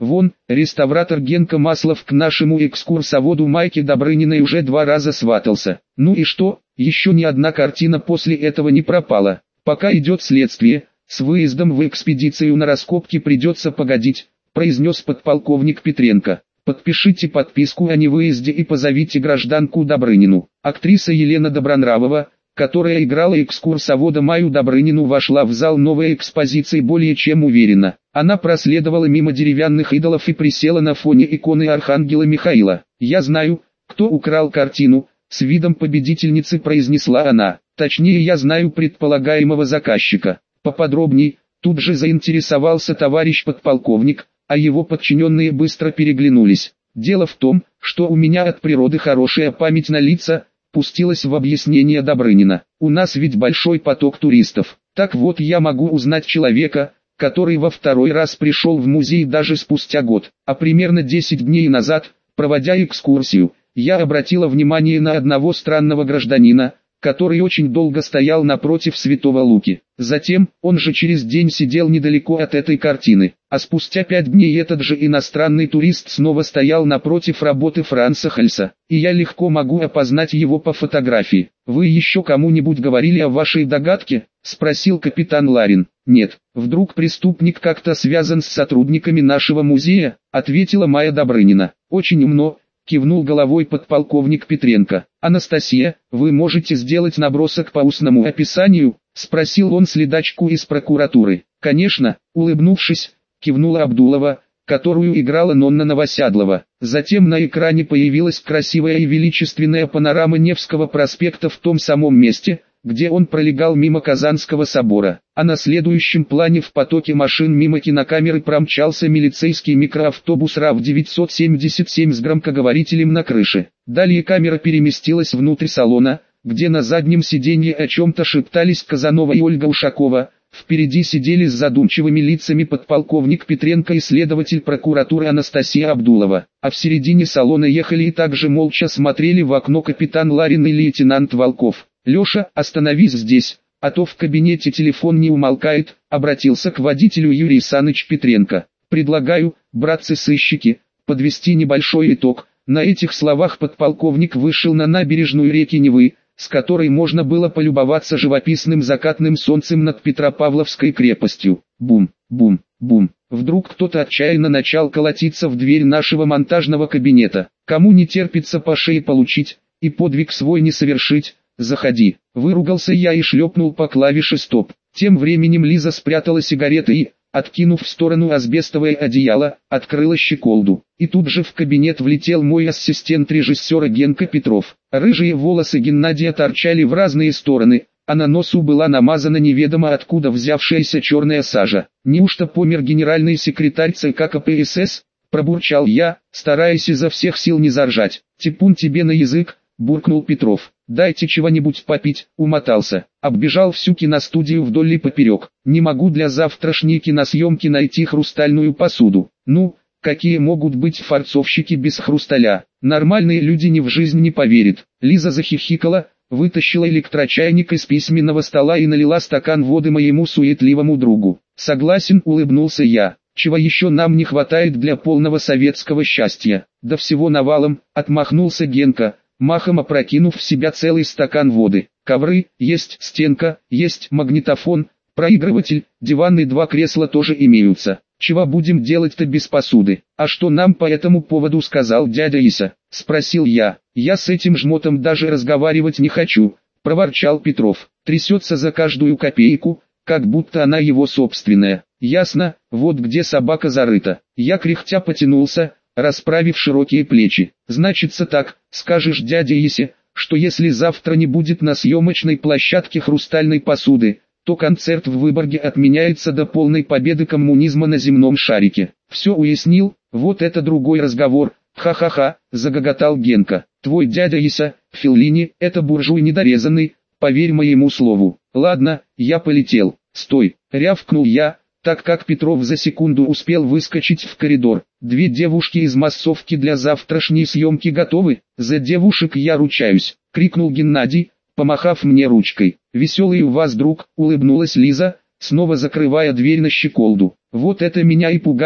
S1: Вон, реставратор Генка Маслов к нашему экскурсоводу Майке Добрыниной уже два раза сватался. Ну и что, еще ни одна картина после этого не пропала. Пока идет следствие, с выездом в экспедицию на раскопки придется погодить, произнес подполковник Петренко. Подпишите подписку о невыезде и позовите гражданку Добрынину. Актриса Елена Добронравова, которая играла экскурсовода Майю Добрынину, вошла в зал новой экспозиции более чем уверенно. Она проследовала мимо деревянных идолов и присела на фоне иконы Архангела Михаила. «Я знаю, кто украл картину», — с видом победительницы произнесла она. «Точнее, я знаю предполагаемого заказчика. Поподробней», — тут же заинтересовался товарищ подполковник, а его подчиненные быстро переглянулись. «Дело в том, что у меня от природы хорошая память на лица», — пустилась в объяснение Добрынина. «У нас ведь большой поток туристов. Так вот, я могу узнать человека, который во второй раз пришел в музей даже спустя год. А примерно десять дней назад, проводя экскурсию, я обратила внимание на одного странного гражданина, который очень долго стоял напротив Святого Луки. Затем, он же через день сидел недалеко от этой картины, а спустя пять дней этот же иностранный турист снова стоял напротив работы Франца Хальса, и я легко могу опознать его по фотографии. Вы еще кому-нибудь говорили о вашей догадке?» — спросил капитан Ларин. «Нет, вдруг преступник как-то связан с сотрудниками нашего музея?» — ответила Майя Добрынина. «Очень умно», — кивнул головой подполковник Петренко. «Анастасия, вы можете сделать набросок по устному описанию?» — спросил он следачку из прокуратуры. «Конечно», — улыбнувшись, кивнула Абдулова, которую играла Нонна Новосядлова. Затем на экране появилась красивая и величественная панорама Невского проспекта в том самом месте, где он пролегал мимо Казанского собора, а на следующем плане в потоке машин мимо кинокамеры промчался милицейский микроавтобус РАВ девятьсот семьдесят семь с громкоговорителем на крыше. Далее камера переместилась внутрь салона, где на заднем сиденье о чем-то шептались Казанова и Ольга Ушакова. Впереди сидели с задумчивыми лицами подполковник Петренко и следователь прокуратуры Анастасия Абдулова, а в середине салона ехали и также молча смотрели в окно капитан Ларин и лейтенант Волков. «Леша, остановись здесь, а то в кабинете телефон не умолкает», — обратился к водителю Юрий Саныч Петренко. «Предлагаю, братцы-сыщики, подвести небольшой итог». На этих словах подполковник вышел на набережную реки Невы, с которой можно было полюбоваться живописным закатным солнцем над Петропавловской крепостью. Бум, бум, бум. Вдруг кто-то отчаянно начал колотиться в дверь нашего монтажного кабинета. «Кому не терпится по шее получить и подвиг свой не совершить, заходи», — выругался я и шлепнул по клавише «Стоп». Тем временем Лиза спрятала сигареты и, откинув в сторону асбестовое одеяло, открыла щеколду. И тут же в кабинет влетел мой ассистент режиссера Генка Петров. Рыжие волосы Геннадия торчали в разные стороны, а на носу была намазана неведомо откуда взявшаяся черная сажа. «Неужто помер генеральный секретарь ЦК КПСС?» — пробурчал я, стараясь изо всех сил не заржать. «Типун тебе на язык», — буркнул Петров. «Дайте чего-нибудь попить», — умотался. Оббежал всю киностудию вдоль и поперек. «Не могу для завтрашней киносъемки найти хрустальную посуду». «Ну, какие могут быть фарцовщики без хрусталя? Нормальные люди ни в жизнь не поверят». Лиза захихикала, вытащила электрочайник из письменного стола и налила стакан воды моему суетливому другу. «Согласен», — улыбнулся я. «Чего еще нам не хватает для полного советского счастья?» «Да всего навалом», — отмахнулся Генка, махом опрокинув в себя целый стакан воды. «Ковры, есть стенка, есть магнитофон, проигрыватель, диван и два кресла тоже имеются. Чего будем делать-то без посуды?» «А что нам по этому поводу сказал дядя Ися?» — спросил я. «Я с этим жмотом даже разговаривать не хочу», — проворчал Петров. «Трясется за каждую копейку, как будто она его собственная». «Ясно, вот где собака зарыта». Я кряхтя потянулся, расправив широкие плечи. «Значится так, скажешь дяде Исе, что если завтра не будет на съемочной площадке хрустальной посуды, то концерт в Выборге отменяется до полной победы коммунизма на земном шарике». «Все уяснил, вот это другой разговор, ха-ха-ха», — загоготал Генка. «Твой дядя Иса, Феллини, это буржуй недорезанный, поверь моему слову». «Ладно, я полетел». «Стой», — рявкнул я, так как Петров за секунду успел выскочить в коридор. «Две девушки из массовки для завтрашней съемки готовы?» «За девушек я ручаюсь», — крикнул Геннадий, помахав мне ручкой. «Веселый у вас друг», — улыбнулась Лиза, снова закрывая дверь на щеколду. «Вот это меня и пугает»,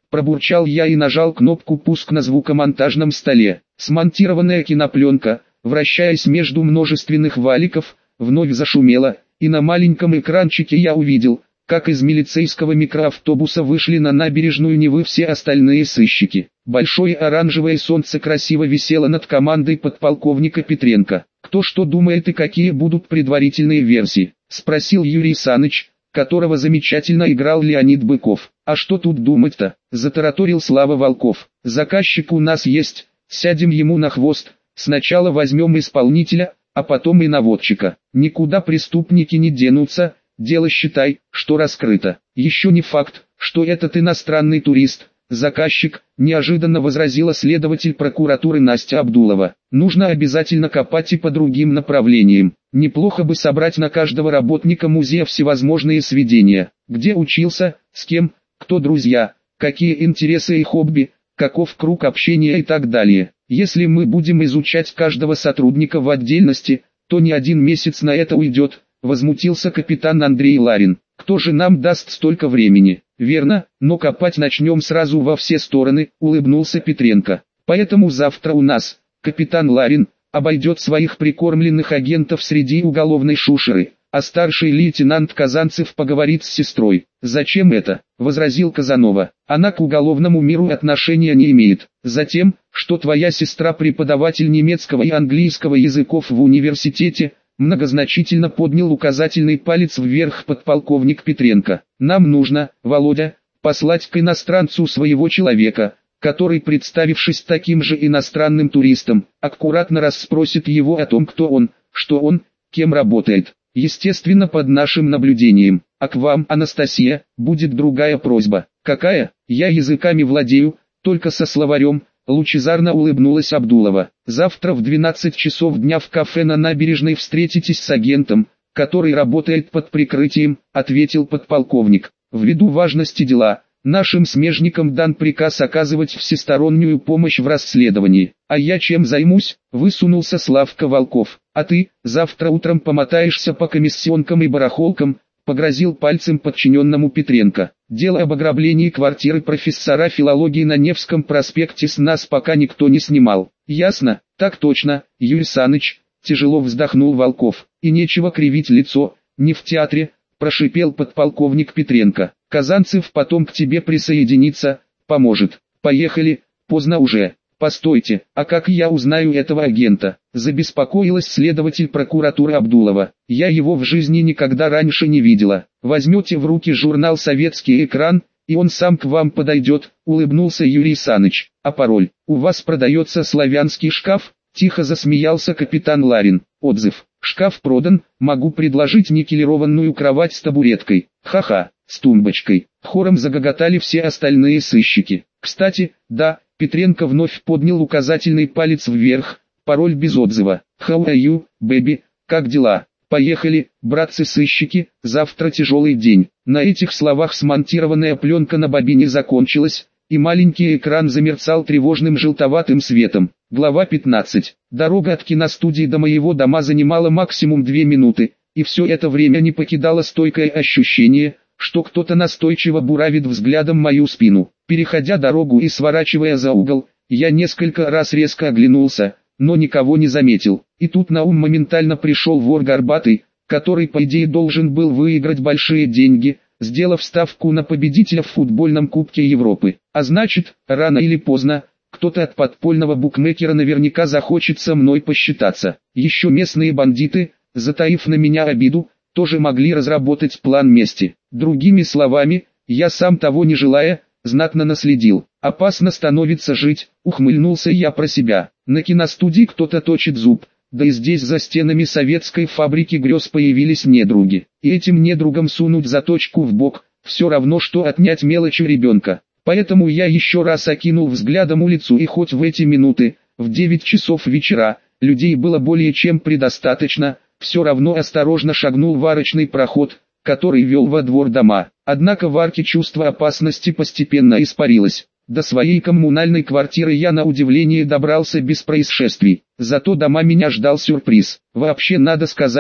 S1: пробурчал я и нажал кнопку «Пуск» на звукомонтажном столе. Смонтированная кинопленка, вращаясь между множественных валиков, вновь зашумела, и на маленьком экранчике я увидел, как из милицейского микроавтобуса вышли на набережную Невы все остальные сыщики. Большое оранжевое солнце красиво висело над командой подполковника Петренко. «Кто что думает и какие будут предварительные версии?» — спросил Юрий Саныч, которого замечательно играл Леонид Быков. «А что тут думать-то?» — затараторил Слава Волков. «Заказчик у нас есть, сядем ему на хвост, сначала возьмем исполнителя, а потом и наводчика. Никуда преступники не денутся, дело считай, что раскрыто. Еще не факт, что этот иностранный турист, заказчик», — неожиданно возразила следователь прокуратуры Настя Абдулова. «Нужно обязательно копать и по другим направлениям. Неплохо бы собрать на каждого работника музея всевозможные сведения. Где учился, с кем, кто друзья, какие интересы и хобби, каков круг общения и так далее. Если мы будем изучать каждого сотрудника в отдельности, то не один месяц на это уйдет», — возмутился капитан Андрей Ларин. «Кто же нам даст столько времени?» «Верно, но копать начнем сразу во все стороны», — улыбнулся Петренко. «Поэтому завтра у нас, капитан Ларин, обойдет своих прикормленных агентов среди уголовной шушеры, а старший лейтенант Казанцев поговорит с сестрой». «Зачем это?» — возразил Казанова. «Она к уголовному миру отношения не имеет. Затем, что твоя сестра преподаватель немецкого и английского языков в университете», — многозначительно поднял указательный палец вверх подполковник Петренко. «Нам нужно, Володя, послать к иностранцу своего человека, который, представившись таким же иностранным туристом, аккуратно расспросит его о том, кто он, что он, кем работает. Естественно, под нашим наблюдением. А к вам, Анастасия, будет другая просьба». «Какая? Я языками владею, только со словарем», — лучезарно улыбнулась Абдулова. «Завтра в двенадцать часов дня в кафе на набережной встретитесь с агентом, который работает под прикрытием», — ответил подполковник. «Ввиду важности дела, нашим смежникам дан приказ оказывать всестороннюю помощь в расследовании. А я чем займусь?» — высунулся Славка Волков. «А ты, завтра утром помотаешься по комиссионкам и барахолкам», — погрозил пальцем подчиненному Петренко. «Дело об ограблении квартиры профессора филологии на Невском проспекте с нас пока никто не снимал». «Ясно, так точно, Юрий Саныч», — тяжело вздохнул Волков. «И нечего кривить лицо, не в театре», — прошипел подполковник Петренко. «Казанцев потом к тебе присоединится, поможет. Поехали, поздно уже». «Постойте, а как я узнаю этого агента?» — забеспокоилась следователь прокуратуры Абдулова. «Я его в жизни никогда раньше не видела. Возьмете в руки журнал «Советский экран», и он сам к вам подойдет», — улыбнулся Юрий Саныч. «А пароль? У вас продается славянский шкаф?» — тихо засмеялся капитан Ларин. «Отзыв. Шкаф продан, могу предложить никелированную кровать с табуреткой. Ха-ха, с тумбочкой». Хором загоготали все остальные сыщики. «Кстати, да», — Петренко вновь поднял указательный палец вверх, пароль без отзыва. «How are you, baby? Как дела? Поехали, братцы-сыщики, завтра тяжелый день». На этих словах смонтированная пленка на бобине закончилась, и маленький экран замерцал тревожным желтоватым светом. Глава пятнадцать. Дорога от киностудии до моего дома занимала максимум две минуты, и все это время не покидало стойкое ощущение, что кто-то настойчиво буравит взглядом мою спину. Переходя дорогу и сворачивая за угол, я несколько раз резко оглянулся, но никого не заметил. И тут на ум моментально пришел вор Горбатый, который по идее должен был выиграть большие деньги, сделав ставку на победителя в футбольном Кубке Европы. А значит, рано или поздно, кто-то от подпольного букмекера наверняка захочет со мной посчитаться. Еще местные бандиты, затаив на меня обиду, тоже могли разработать план мести. Другими словами, я сам того не желая, знатно наследил. «Опасно становится жить», — ухмыльнулся я про себя. На киностудии кто-то точит зуб, да и здесь за стенами советской фабрики грез появились недруги. И этим недругам сунуть заточку в бок, все равно что отнять мелочь у ребенка. Поэтому я еще раз окинул взглядом улицу, и хоть в эти минуты, в девять часов вечера, людей было более чем предостаточно, все равно осторожно шагнул в арочный проход, который вел во двор дома. Однако в арке чувство опасности постепенно испарилось. До своей коммунальной квартиры я на удивление добрался без происшествий. Зато дома меня ждал сюрприз. Вообще надо сказать,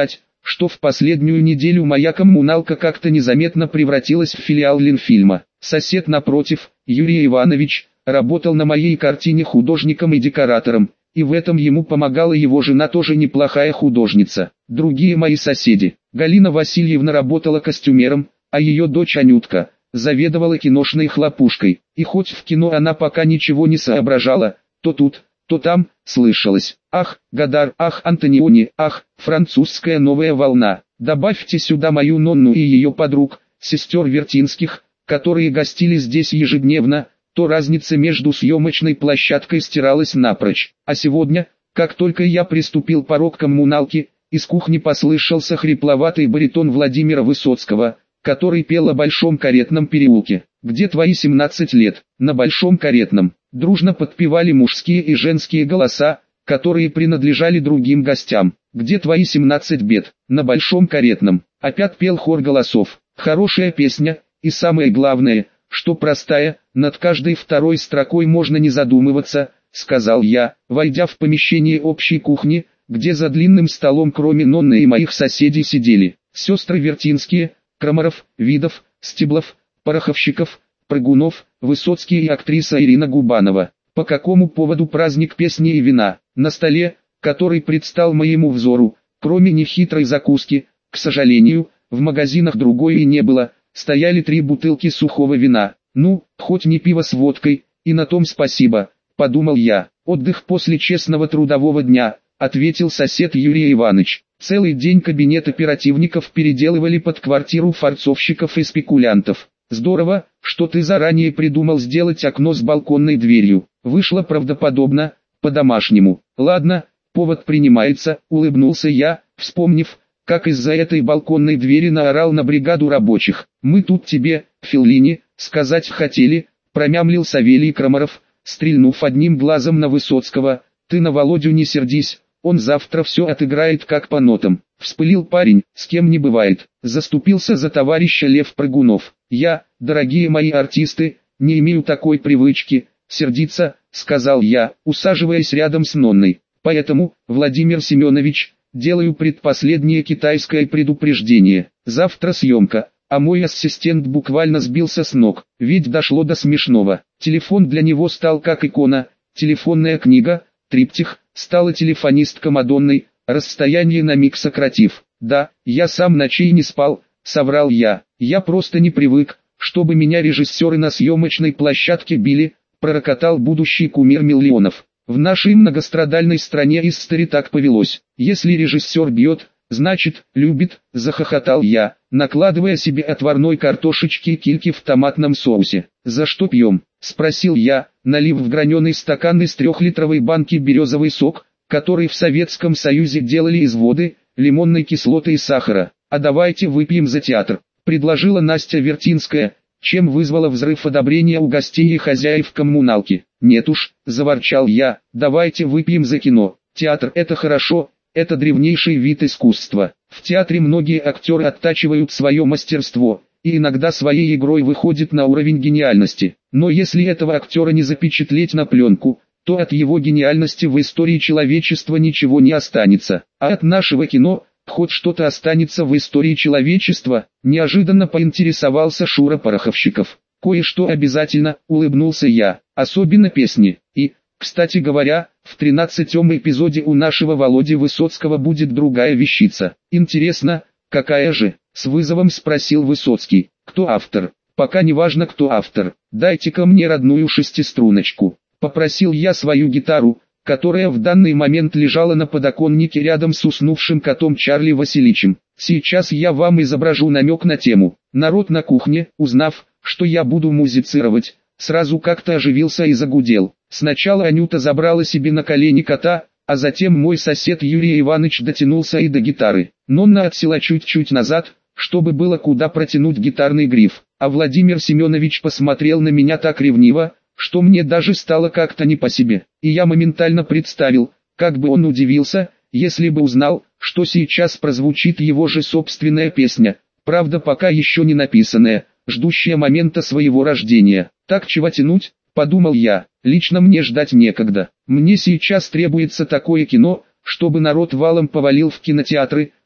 S1: что в последнюю неделю моя коммуналка как-то незаметно превратилась в филиал Ленфильма. Сосед напротив, Юрий Иванович, работал на моей картине художником и декоратором, и в этом ему помогала его жена, тоже неплохая художница. Другие мои соседи. Галина Васильевна работала костюмером, а ее дочь Анютка заведовала киношной хлопушкой, и хоть в кино она пока ничего не соображала, то тут, то там, слышалось: «Ах, Годар, ах, Антониони, ах, французская новая волна». Добавьте сюда мою Нонну и ее подруг, сестер Вертинских, которые гостили здесь ежедневно, то разница между съемочной площадкой стиралась напрочь. А сегодня, как только я приступил порог коммуналки, из кухни послышался хрипловатый баритон Владимира Высоцкого, который пел о Большом Каретном переулке. «Где твои семнадцать лет?» На Большом Каретном дружно подпевали мужские и женские голоса, которые принадлежали другим гостям. «Где твои семнадцать бед?» На Большом Каретном опять пел хор голосов. Хорошая песня, и самое главное, что простая, над каждой второй строкой можно не задумываться, сказал я, войдя в помещение общей кухни, где за длинным столом кроме Нонны и моих соседей сидели сестры Вертинские, Крамаров, Видов, Стеблов, Пороховщиков, Прыгунов, Высоцкий и актриса Ирина Губанова. По какому поводу праздник песни и вина? На столе, который предстал моему взору, кроме нехитрой закуски, к сожалению, в магазинах другой и не было, стояли три бутылки сухого вина. Ну, хоть не пиво с водкой, и на том спасибо, подумал я. Отдых после честного трудового дня, ответил сосед Юрий Иванович. Целый день кабинет оперативников переделывали под квартиру форцовщиков и спекулянтов. Здорово, что ты заранее придумал сделать окно с балконной дверью. Вышло правдоподобно, по-домашнему. Ладно, повод принимается, улыбнулся я, вспомнив, как из-за этой балконной двери наорал на бригаду рабочих. Мы тут тебе, Феллини, сказать хотели, промямлил Савелий Крамаров, стрельнув одним глазом на Высоцкого. Ты на Володю не сердись, он завтра все отыграет как по нотам. Вспылил парень, с кем не бывает. Заступился за товарища Лев Прыгунов. Я, дорогие мои артисты, не имею такой привычки сердиться, сказал я, усаживаясь рядом с Нонной. Поэтому, Владимир Семенович, делаю предпоследнее китайское предупреждение. Завтра съемка, а мой ассистент буквально сбился с ног, ведь дошло до смешного. Телефон для него стал как икона, телефонная книга, триптих, стала телефонистка Мадонной, расстояние на миг сократив. Да, я сам ночей не спал, соврал я. Я просто не привык, чтобы меня режиссеры на съемочной площадке били, пророкотал будущий кумир миллионов. В нашей многострадальной стране истори так повелось. Если режиссер бьет, значит, любит, захохотал я, накладывая себе отварной картошечки и кильки в томатном соусе. За что пьем? Спросил я, налив в граненый стакан из трехлитровой банки березовый сок, который в Советском Союзе делали из воды, лимонной кислоты и сахара. А давайте выпьем за театр, предложила Настя Вертинская, чем вызвало взрыв одобрения у гостей и хозяев коммуналки. «Нет уж», – заворчал я, – «давайте выпьем за кино. Театр – это хорошо, это древнейший вид искусства. В театре многие актеры оттачивают свое мастерство, и иногда своей игрой выходят на уровень гениальности. Но если этого актера не запечатлеть на пленку, то от его гениальности в истории человечества ничего не останется. А от нашего кино – хоть что-то останется в истории человечества, неожиданно поинтересовался Шура Пороховщиков. Кое-что обязательно, улыбнулся я, особенно песни. И, кстати говоря, в тринадцатом эпизоде у нашего Володи Высоцкого будет другая вещица. Интересно, какая же? С вызовом спросил Высоцкий. Кто автор? Пока не важно, кто автор. Дайте-ка мне родную шестиструночку. Попросил я свою гитару, которая в данный момент лежала на подоконнике рядом с уснувшим котом Чарли Василичем. Сейчас я вам изображу намек на тему. Народ на кухне, узнав, что я буду музицировать, сразу как-то оживился и загудел. Сначала Анюта забрала себе на колени кота, а затем мой сосед Юрий Иванович дотянулся и до гитары. Нонна отсела чуть-чуть назад, чтобы было куда протянуть гитарный гриф, а Владимир Семенович посмотрел на меня так ревниво, что мне даже стало как-то не по себе, и я моментально представил, как бы он удивился, если бы узнал, что сейчас прозвучит его же собственная песня, правда пока еще не написанная, ждущая момента своего рождения. Так чего тянуть, подумал я, лично мне ждать некогда, мне сейчас требуется такое кино, чтобы народ валом повалил в кинотеатры,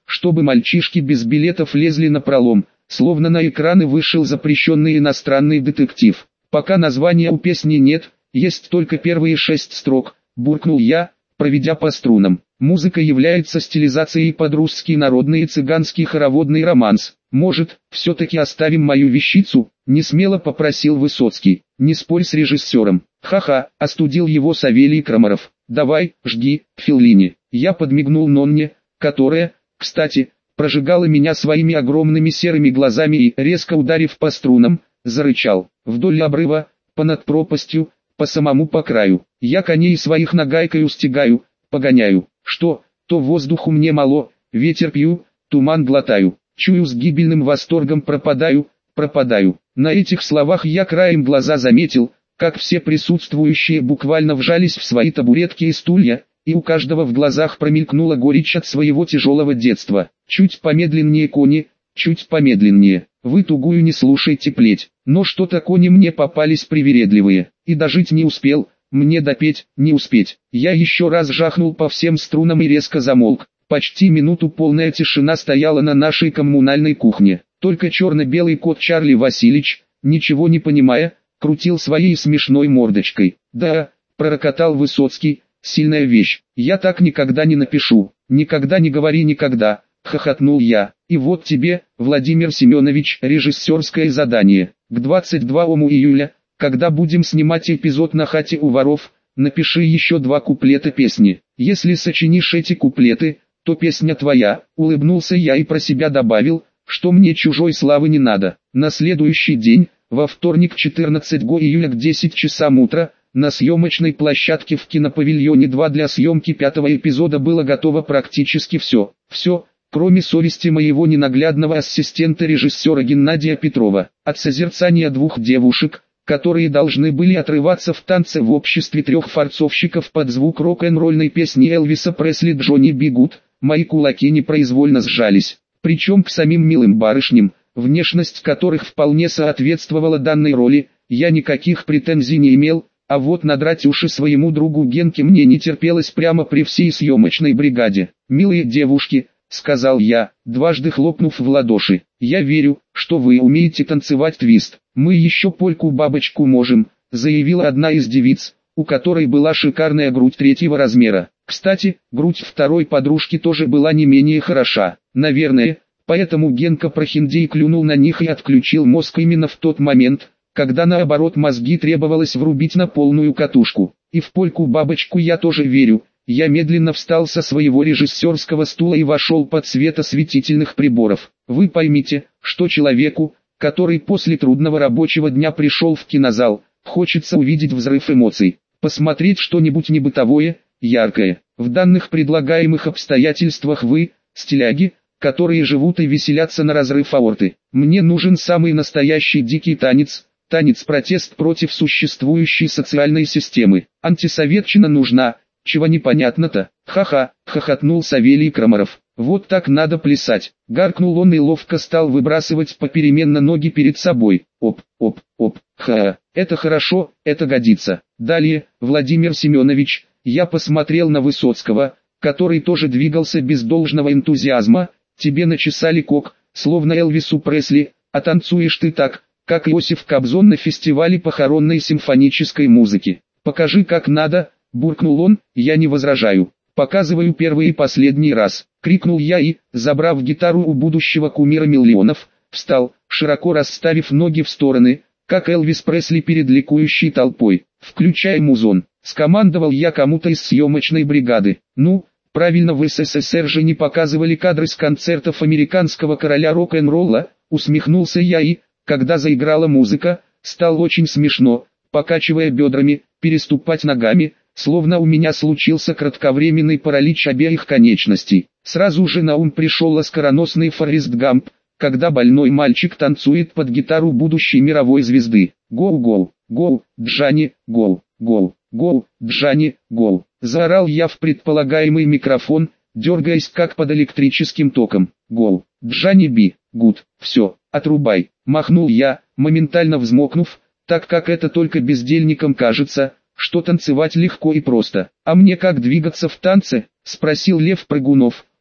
S1: чтобы мальчишки без билетов лезли на пролом, словно на экраны вышел запрещенный иностранный детектив. Пока названия у песни нет, есть только первые шесть строк, буркнул я, проведя по струнам. Музыка является стилизацией под русский народный и цыганский хороводный романс. Может, все-таки оставим мою вещицу? Несмело попросил Высоцкий. Не спорь с режиссером. Ха-ха, остудил его Савелий Крамаров. Давай, жги, Феллини. Я подмигнул Нонне, которая, кстати, прожигала меня своими огромными серыми глазами и, резко ударив по струнам, зарычал. Вдоль обрыва, понад пропастью, по самому по краю. Я коней своих нагайкою стегаю, погоняю. Что, то воздуху мне мало, ветер пью, туман глотаю. Чую, с гибельным восторгом пропадаю, пропадаю. На этих словах я краем глаза заметил, как все присутствующие буквально вжались в свои табуретки и стулья, и у каждого в глазах промелькнула горечь от своего тяжелого детства. Чуть помедленнее, кони, чуть помедленнее. Вы тугую не слушайте плеть. Но что-то кони мне попались привередливые, и дожить не успел, мне допеть, не успеть. Я еще раз жахнул по всем струнам и резко замолк. Почти минуту полная тишина стояла на нашей коммунальной кухне. Только черно-белый кот Чарли Васильевич, ничего не понимая, крутил своей смешной мордочкой. «Да», — пророкотал Высоцкий, — «сильная вещь. Я так никогда не напишу». «Никогда не говори никогда», — хохотнул я. «И вот тебе, Владимир Семенович, режиссерское задание. К двадцать второму июля, когда будем снимать эпизод на хате у воров, напиши еще два куплета песни. Если сочинишь эти куплеты, то песня твоя». Улыбнулся я и про себя добавил, что мне чужой славы не надо. На следующий день, во вторник четырнадцатого июля к десяти часам утра, на съемочной площадке в кинопавильоне два для съемки пятого эпизода было готово практически все. Все, кроме совести моего ненаглядного ассистента режиссера Геннадия Петрова. От созерцания двух девушек, которые должны были отрываться в танце в обществе трех форцовщиков под звук рок-н-ролльной песни Элвиса Пресли «Джонни Би Гуд», мои кулаки непроизвольно сжались. Причем к самим милым барышням, внешность которых вполне соответствовала данной роли, я никаких претензий не имел, а вот надрать уши своему другу Генке мне не терпелось прямо при всей съемочной бригаде. «Милые девушки», — сказал я, дважды хлопнув в ладоши, — «я верю, что вы умеете танцевать твист. Мы еще польку-бабочку можем», — заявила одна из девиц, у которой была шикарная грудь третьего размера. Кстати, грудь второй подружки тоже была не менее хороша. Наверное, поэтому Генка прохиндей клюнул на них и отключил мозг именно в тот момент, когда наоборот мозги требовалось врубить на полную катушку. И в польку-бабочку я тоже верю. Я медленно встал со своего режиссерского стула и вошел под свет осветительных приборов. Вы поймите, что человеку, который после трудного рабочего дня пришел в кинозал, хочется увидеть взрыв эмоций, посмотреть что-нибудь небытовое, яркое. В данных предлагаемых обстоятельствах вы, стиляги, которые живут и веселятся на разрыв аорты. Мне нужен самый настоящий дикий танец, танец-протест против существующей социальной системы. Антисоветчина нужна, чего непонятно-то? Ха-ха, хохотнул Савелий Крамаров. Вот так надо плясать. Гаркнул он и ловко стал выбрасывать попеременно ноги перед собой. Оп, оп, оп, ха, это хорошо, это годится. Далее, Владимир Семенович, я посмотрел на Высоцкого, который тоже двигался без должного энтузиазма. Тебе начесали кок, словно Элвису Пресли, а танцуешь ты так, как Иосиф Кобзон на фестивале похоронной симфонической музыки. Покажи как надо, буркнул он, я не возражаю. Показываю первый и последний раз, крикнул я и, забрав гитару у будущего кумира миллионов, встал, широко расставив ноги в стороны, как Элвис Пресли перед ликующей толпой. Включай музон, скомандовал я кому-то из съемочной бригады. Ну, правильно, в СССР же не показывали кадры с концертов американского короля рок-н-ролла, усмехнулся я и, когда заиграла музыка, стал очень смешно, покачивая бедрами, переступать ногами, словно у меня случился кратковременный паралич обеих конечностей. Сразу же на ум пришел оскароносный Форрест Гамп, когда больной мальчик танцует под гитару будущей мировой звезды. «Гоу-гоу, гоу, Джани, гоу, гоу, гоу, Джани, гоу», заорал я в предполагаемый микрофон, дергаясь как под электрическим током. «Гоу, Джани Би, гуд, все, отрубай», махнул я, моментально взмокнув, так как это только бездельникам кажется, что танцевать легко и просто. «А мне как двигаться в танце?» — спросил Лев Прыгунов,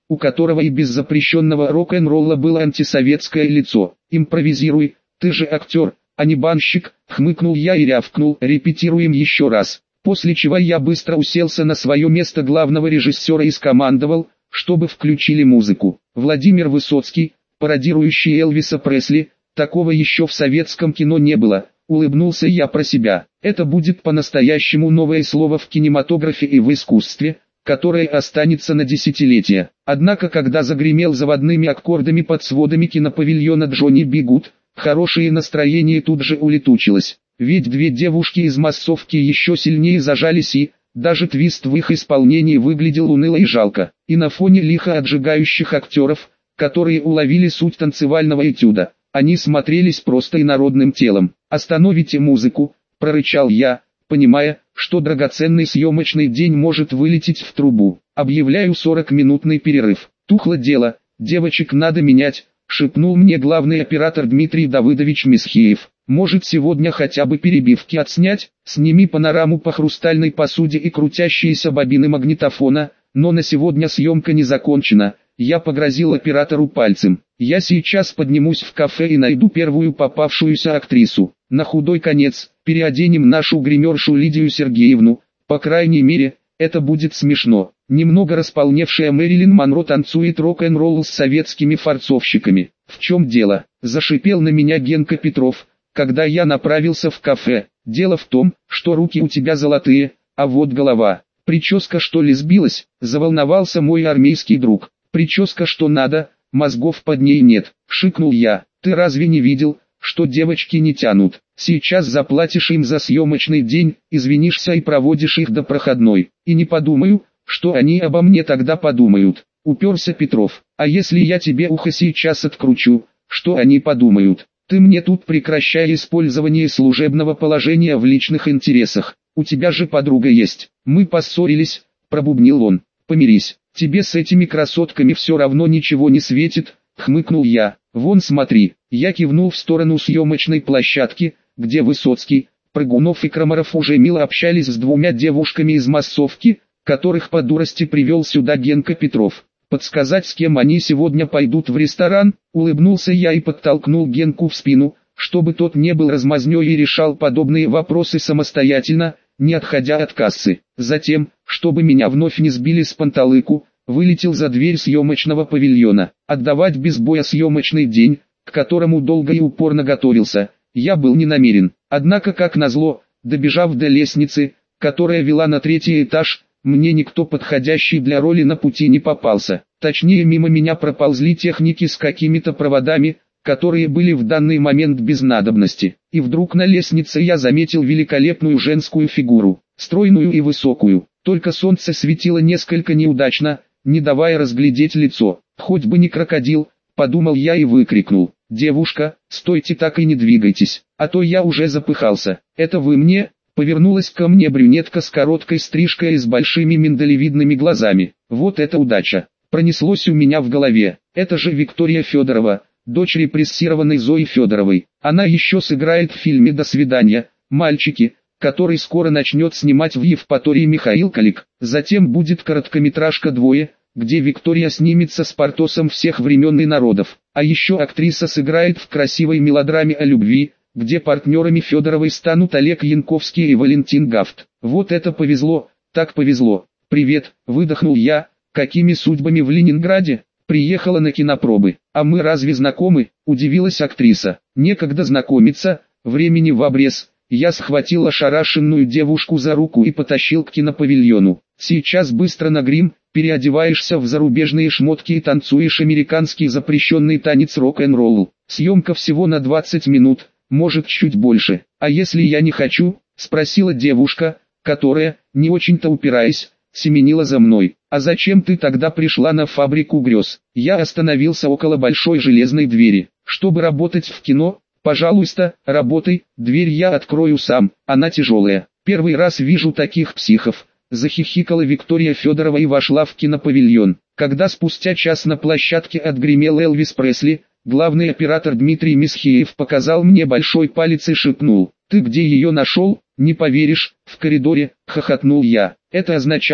S1: у которого и без запрещенного рок-н-ролла было антисоветское лицо. «Импровизируй, ты же актер, а не банщик», — хмыкнул я и рявкнул: «Репетируем еще раз». После чего я быстро уселся на свое место главного режиссера и скомандовал, чтобы включили музыку. Владимир Высоцкий, пародирующий Элвиса Пресли, такого еще в советском кино не было. Улыбнулся я про себя. Это будет по-настоящему новое слово в кинематографе и в искусстве, которое останется на десятилетия. Однако когда загремел заводными аккордами под сводами кинопавильона Джонни Би Гуд, хорошее настроение тут же улетучилось. Ведь две девушки из массовки еще сильнее зажались и, даже твист в их исполнении выглядел уныло и жалко. И на фоне лихо отжигающих актеров, которые уловили суть танцевального этюда, они смотрелись просто инородным телом. «Остановите музыку», — прорычал я, понимая, что драгоценный съемочный день может вылететь в трубу. «Объявляю сорокаминутный перерыв. Тухло дело, девочек надо менять», — шепнул мне главный оператор Дмитрий Давыдович Месхиев. «Может, сегодня хотя бы перебивки отснять? Сними панораму по хрустальной посуде и крутящиеся бобины магнитофона, но на сегодня съемка не закончена». Я погрозил оператору пальцем. «Я сейчас поднимусь в кафе и найду первую попавшуюся актрису. На худой конец, переоденем нашу гримершу Лидию Сергеевну, по крайней мере, это будет смешно». Немного располневшая Мэрилин Монро танцует рок-н-ролл с советскими форцовщиками. «В чем дело?» – зашипел на меня Генка Петров, когда я направился в кафе. «Дело в том, что руки у тебя золотые, а вот голова. Прическа что ли сбилась?» – заволновался мой армейский друг. «Прическа что надо, мозгов под ней нет», — шикнул я. «Ты разве не видел, что девочки не тянут? Сейчас заплатишь им за съемочный день, извинишься и проводишь их до проходной. И не подумаю, что они обо мне тогда подумают», — уперся Петров. «А если я тебе ухо сейчас откручу, что они подумают? Ты мне тут прекращай использование служебного положения в личных интересах. У тебя же подруга есть». «Мы поссорились», — пробубнил он. «Помирись. Тебе с этими красотками все равно ничего не светит», — хмыкнул я. «Вон смотри». Я кивнул в сторону съемочной площадки, где Высоцкий, Прыгунов и Крамаров уже мило общались с двумя девушками из массовки, которых по дурости привел сюда Генка Петров. «Подсказать, с кем они сегодня пойдут в ресторан?» — улыбнулся я и подтолкнул Генку в спину, чтобы тот не был размазнёй и решал подобные вопросы самостоятельно, не отходя от кассы. Затем, чтобы меня вновь не сбили с панталыку, вылетел за дверь съемочного павильона. Отдавать без боя съемочный день, к которому долго и упорно готовился, я был не намерен. Однако, как назло, добежав до лестницы, которая вела на третий этаж, мне никто подходящий для роли на пути не попался. Точнее, мимо меня проползли техники с какими-то проводами, которые были в данный момент без надобности. И вдруг на лестнице я заметил великолепную женскую фигуру, стройную и высокую. Только солнце светило несколько неудачно, не давая разглядеть лицо. «Хоть бы не крокодил», — подумал я и выкрикнул: «Девушка, стойте так и не двигайтесь, а то я уже запыхался». «Это вы мне?» — повернулась ко мне брюнетка с короткой стрижкой и с большими миндалевидными глазами. «Вот это удача!» Пронеслось у меня в голове. «Это же Виктория Федорова, дочь репрессированной Зои Федоровой. Она еще сыграет в фильме «До свидания, мальчики», который скоро начнет снимать в Евпатории Михаил Калик. Затем будет короткометражка «Двое», где Виктория снимется с Портосом всех времен и народов. А еще актриса сыграет в красивой мелодраме о любви, где партнерами Федоровой станут Олег Янковский и Валентин Гафт. Вот это повезло, так повезло. «Привет», — выдохнул я. «Какими судьбами в Ленинграде?» «Приехала на кинопробы». «А мы разве знакомы?» — удивилась актриса. «Некогда знакомиться, времени в обрез». Я схватил ошарашенную девушку за руку и потащил к кинопавильону. «Сейчас быстро на грим, переодеваешься в зарубежные шмотки и танцуешь американский запрещенный танец рок-н-ролл. Съемка всего на двадцать минут, может чуть больше». «А если я не хочу?» — спросила девушка, которая, не очень-то упираясь, семенила за мной. «А зачем ты тогда пришла на фабрику грез?» Я остановился около большой железной двери. «Чтобы работать в кино?» «Пожалуйста, работай, дверь я открою сам, она тяжелая». «Первый раз вижу таких психов», — захихикала Виктория Федорова и вошла в кинопавильон. Когда спустя час на площадке отгремел Элвис Пресли, главный оператор Дмитрий Месхиев показал мне большой палец и шепнул: «Ты где ее нашел?» «Не поверишь, в коридоре», — хохотнул я. Это означало,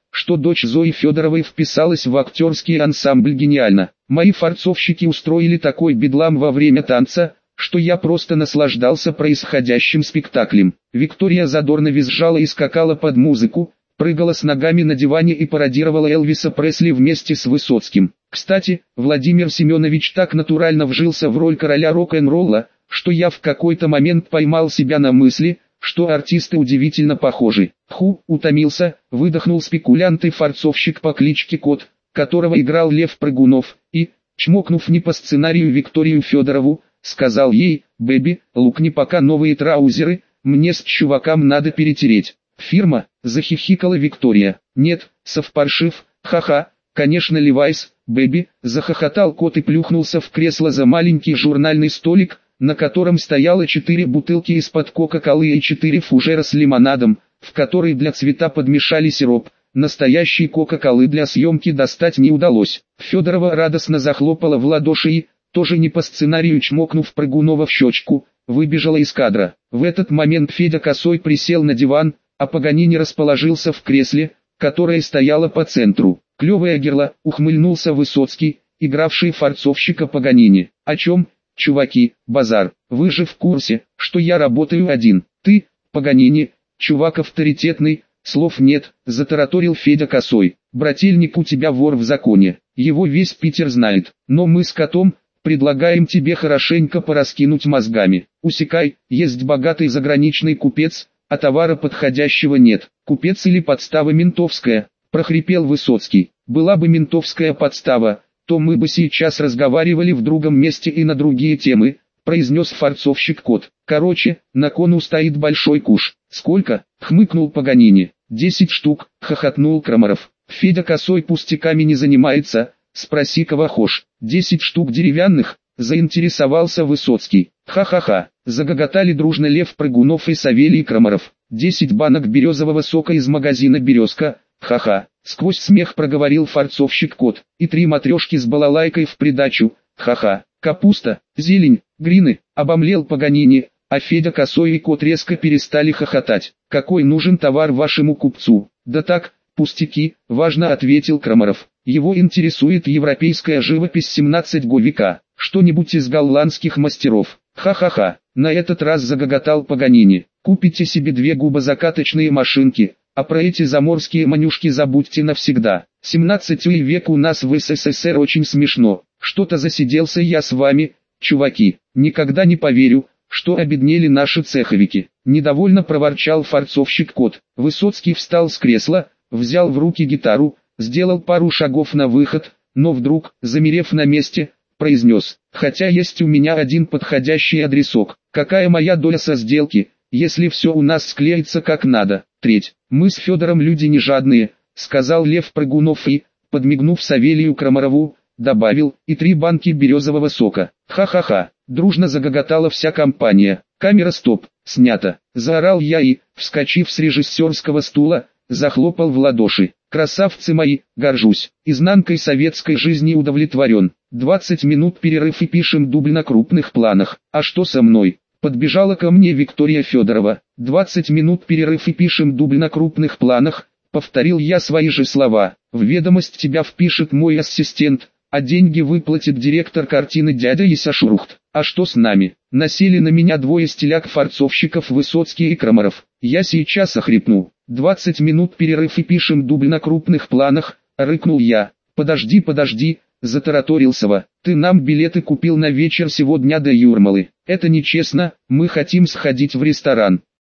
S1: что дочь Зои Федоровой вписалась в актерский ансамбль гениально. Мои форцовщики устроили такой бедлам во время танца, что я просто наслаждался происходящим спектаклем. Виктория задорно визжала и скакала под музыку, прыгала с ногами на диване и пародировала Элвиса Пресли вместе с Высоцким. Кстати, Владимир Семенович так натурально вжился в роль короля рок-н-ролла, что я в какой-то момент поймал себя на мысли, что артисты удивительно похожи. Ху, утомился, выдохнул спекулянт и форцовщик по кличке Кот, которого играл Лев Прыгунов, и, чмокнув не по сценарию Викторию Федорову, сказал ей: «Бэби, лукни пока новые траузеры, мне с чувакам надо перетереть». «Фирма», — захихикала Виктория. «Нет, совпаршив, ха-ха, конечно Левайс, Бэби», — захохотал Кот и плюхнулся в кресло за маленький журнальный столик, на котором стояло четыре бутылки из-под кока-колы и четыре фужера с лимонадом, в который для цвета подмешали сироп. Настоящей кока-колы для съемки достать не удалось. Федорова радостно захлопала в ладоши и, тоже не по сценарию чмокнув Прыгунова в щечку, выбежала из кадра. В этот момент Федя Косой присел на диван, а Паганини расположился в кресле, которое стояло по центру. «Клевая герла», — ухмыльнулся Высоцкий, игравший форцовщика Паганини. «О чем, чуваки, базар? Вы же в курсе, что я работаю один. Ты, Паганини, чувак авторитетный, слов нет», — затараторил Федя Косой. «Брательник у тебя вор в законе, его весь Питер знает, но мы с Котом предлагаем тебе хорошенько пораскинуть мозгами. Усекай, есть богатый заграничный купец, а товара подходящего нет». «Купец или подстава ментовская?» — прохрипел Высоцкий. «Была бы ментовская подстава, то мы бы сейчас разговаривали в другом месте и на другие темы», — произнес форцовщик Кот. «Короче, на кону стоит большой куш». «Сколько?» — хмыкнул Паганини. «Десять штук», — хохотнул Крамаров. «Федя Косой пустяками не занимается, спроси кого хошь». «Десять штук деревянных?» — заинтересовался Высоцкий. «Ха-ха-ха», — загоготали дружно Лев Прыгунов и Савелий Крамаров. «Десять банок березового сока из магазина «Березка», ха-ха», — сквозь смех проговорил форцовщик Кот. «И три матрешки с балалайкой в придачу, ха-ха». «Капуста, зелень, грины», — обомлел Паганини, а Федя Косой и Кот резко перестали хохотать. «Какой нужен товар вашему купцу?» «Да так, пустяки», — важно ответил Крамаров. «Его интересует европейская живопись семнадцатого века, что-нибудь из голландских мастеров». «Ха-ха-ха», — на этот раз загоготал Паганини. «Купите себе две губозакаточные машинки, а про эти заморские манюшки забудьте навсегда. семнадцатый век у нас в СССР очень смешно. Что-то засиделся я с вами, чуваки. Никогда не поверю, что обеднели наши цеховики». Недовольно проворчал форцовщик Кот. Высоцкий встал с кресла, взял в руки гитару, сделал пару шагов на выход, но вдруг, замерев на месте, произнес: «Хотя есть у меня один подходящий адресок. Какая моя доля со сделки, если все у нас склеится как надо?» «Треть. Мы с Федором люди не жадные», — сказал Лев Прыгунов и, подмигнув Савелию Крамарову, добавил: «и три банки березового сока». «Ха-ха-ха», — дружно загоготала вся компания. «Камера стоп, снято», — заорал я и, вскочив с режиссерского стула, захлопал в ладоши. «Красавцы мои, горжусь, изнанкой советской жизни удовлетворен. двадцать минут перерыв и пишем дубль на крупных планах. А что со мной?» Подбежала ко мне Виктория Федорова. «двадцать минут перерыв и пишем дубль на крупных планах», — повторил я свои же слова. «В ведомость тебя впишет мой ассистент, а деньги выплатит директор картины дядя Исашурухт. А что с нами?» Насели на меня двое стиляк-форцовщиков Высоцкий и Крамаров. «Я сейчас охрипну». «двадцать минут перерыв и пишем дубль на крупных планах», — рыкнул я. «Подожди, подожди», — затараторил Сова. «Ты нам билеты купил на вечер сегодня до Юрмалы. Это нечестно, мы хотим сходить в ресторан».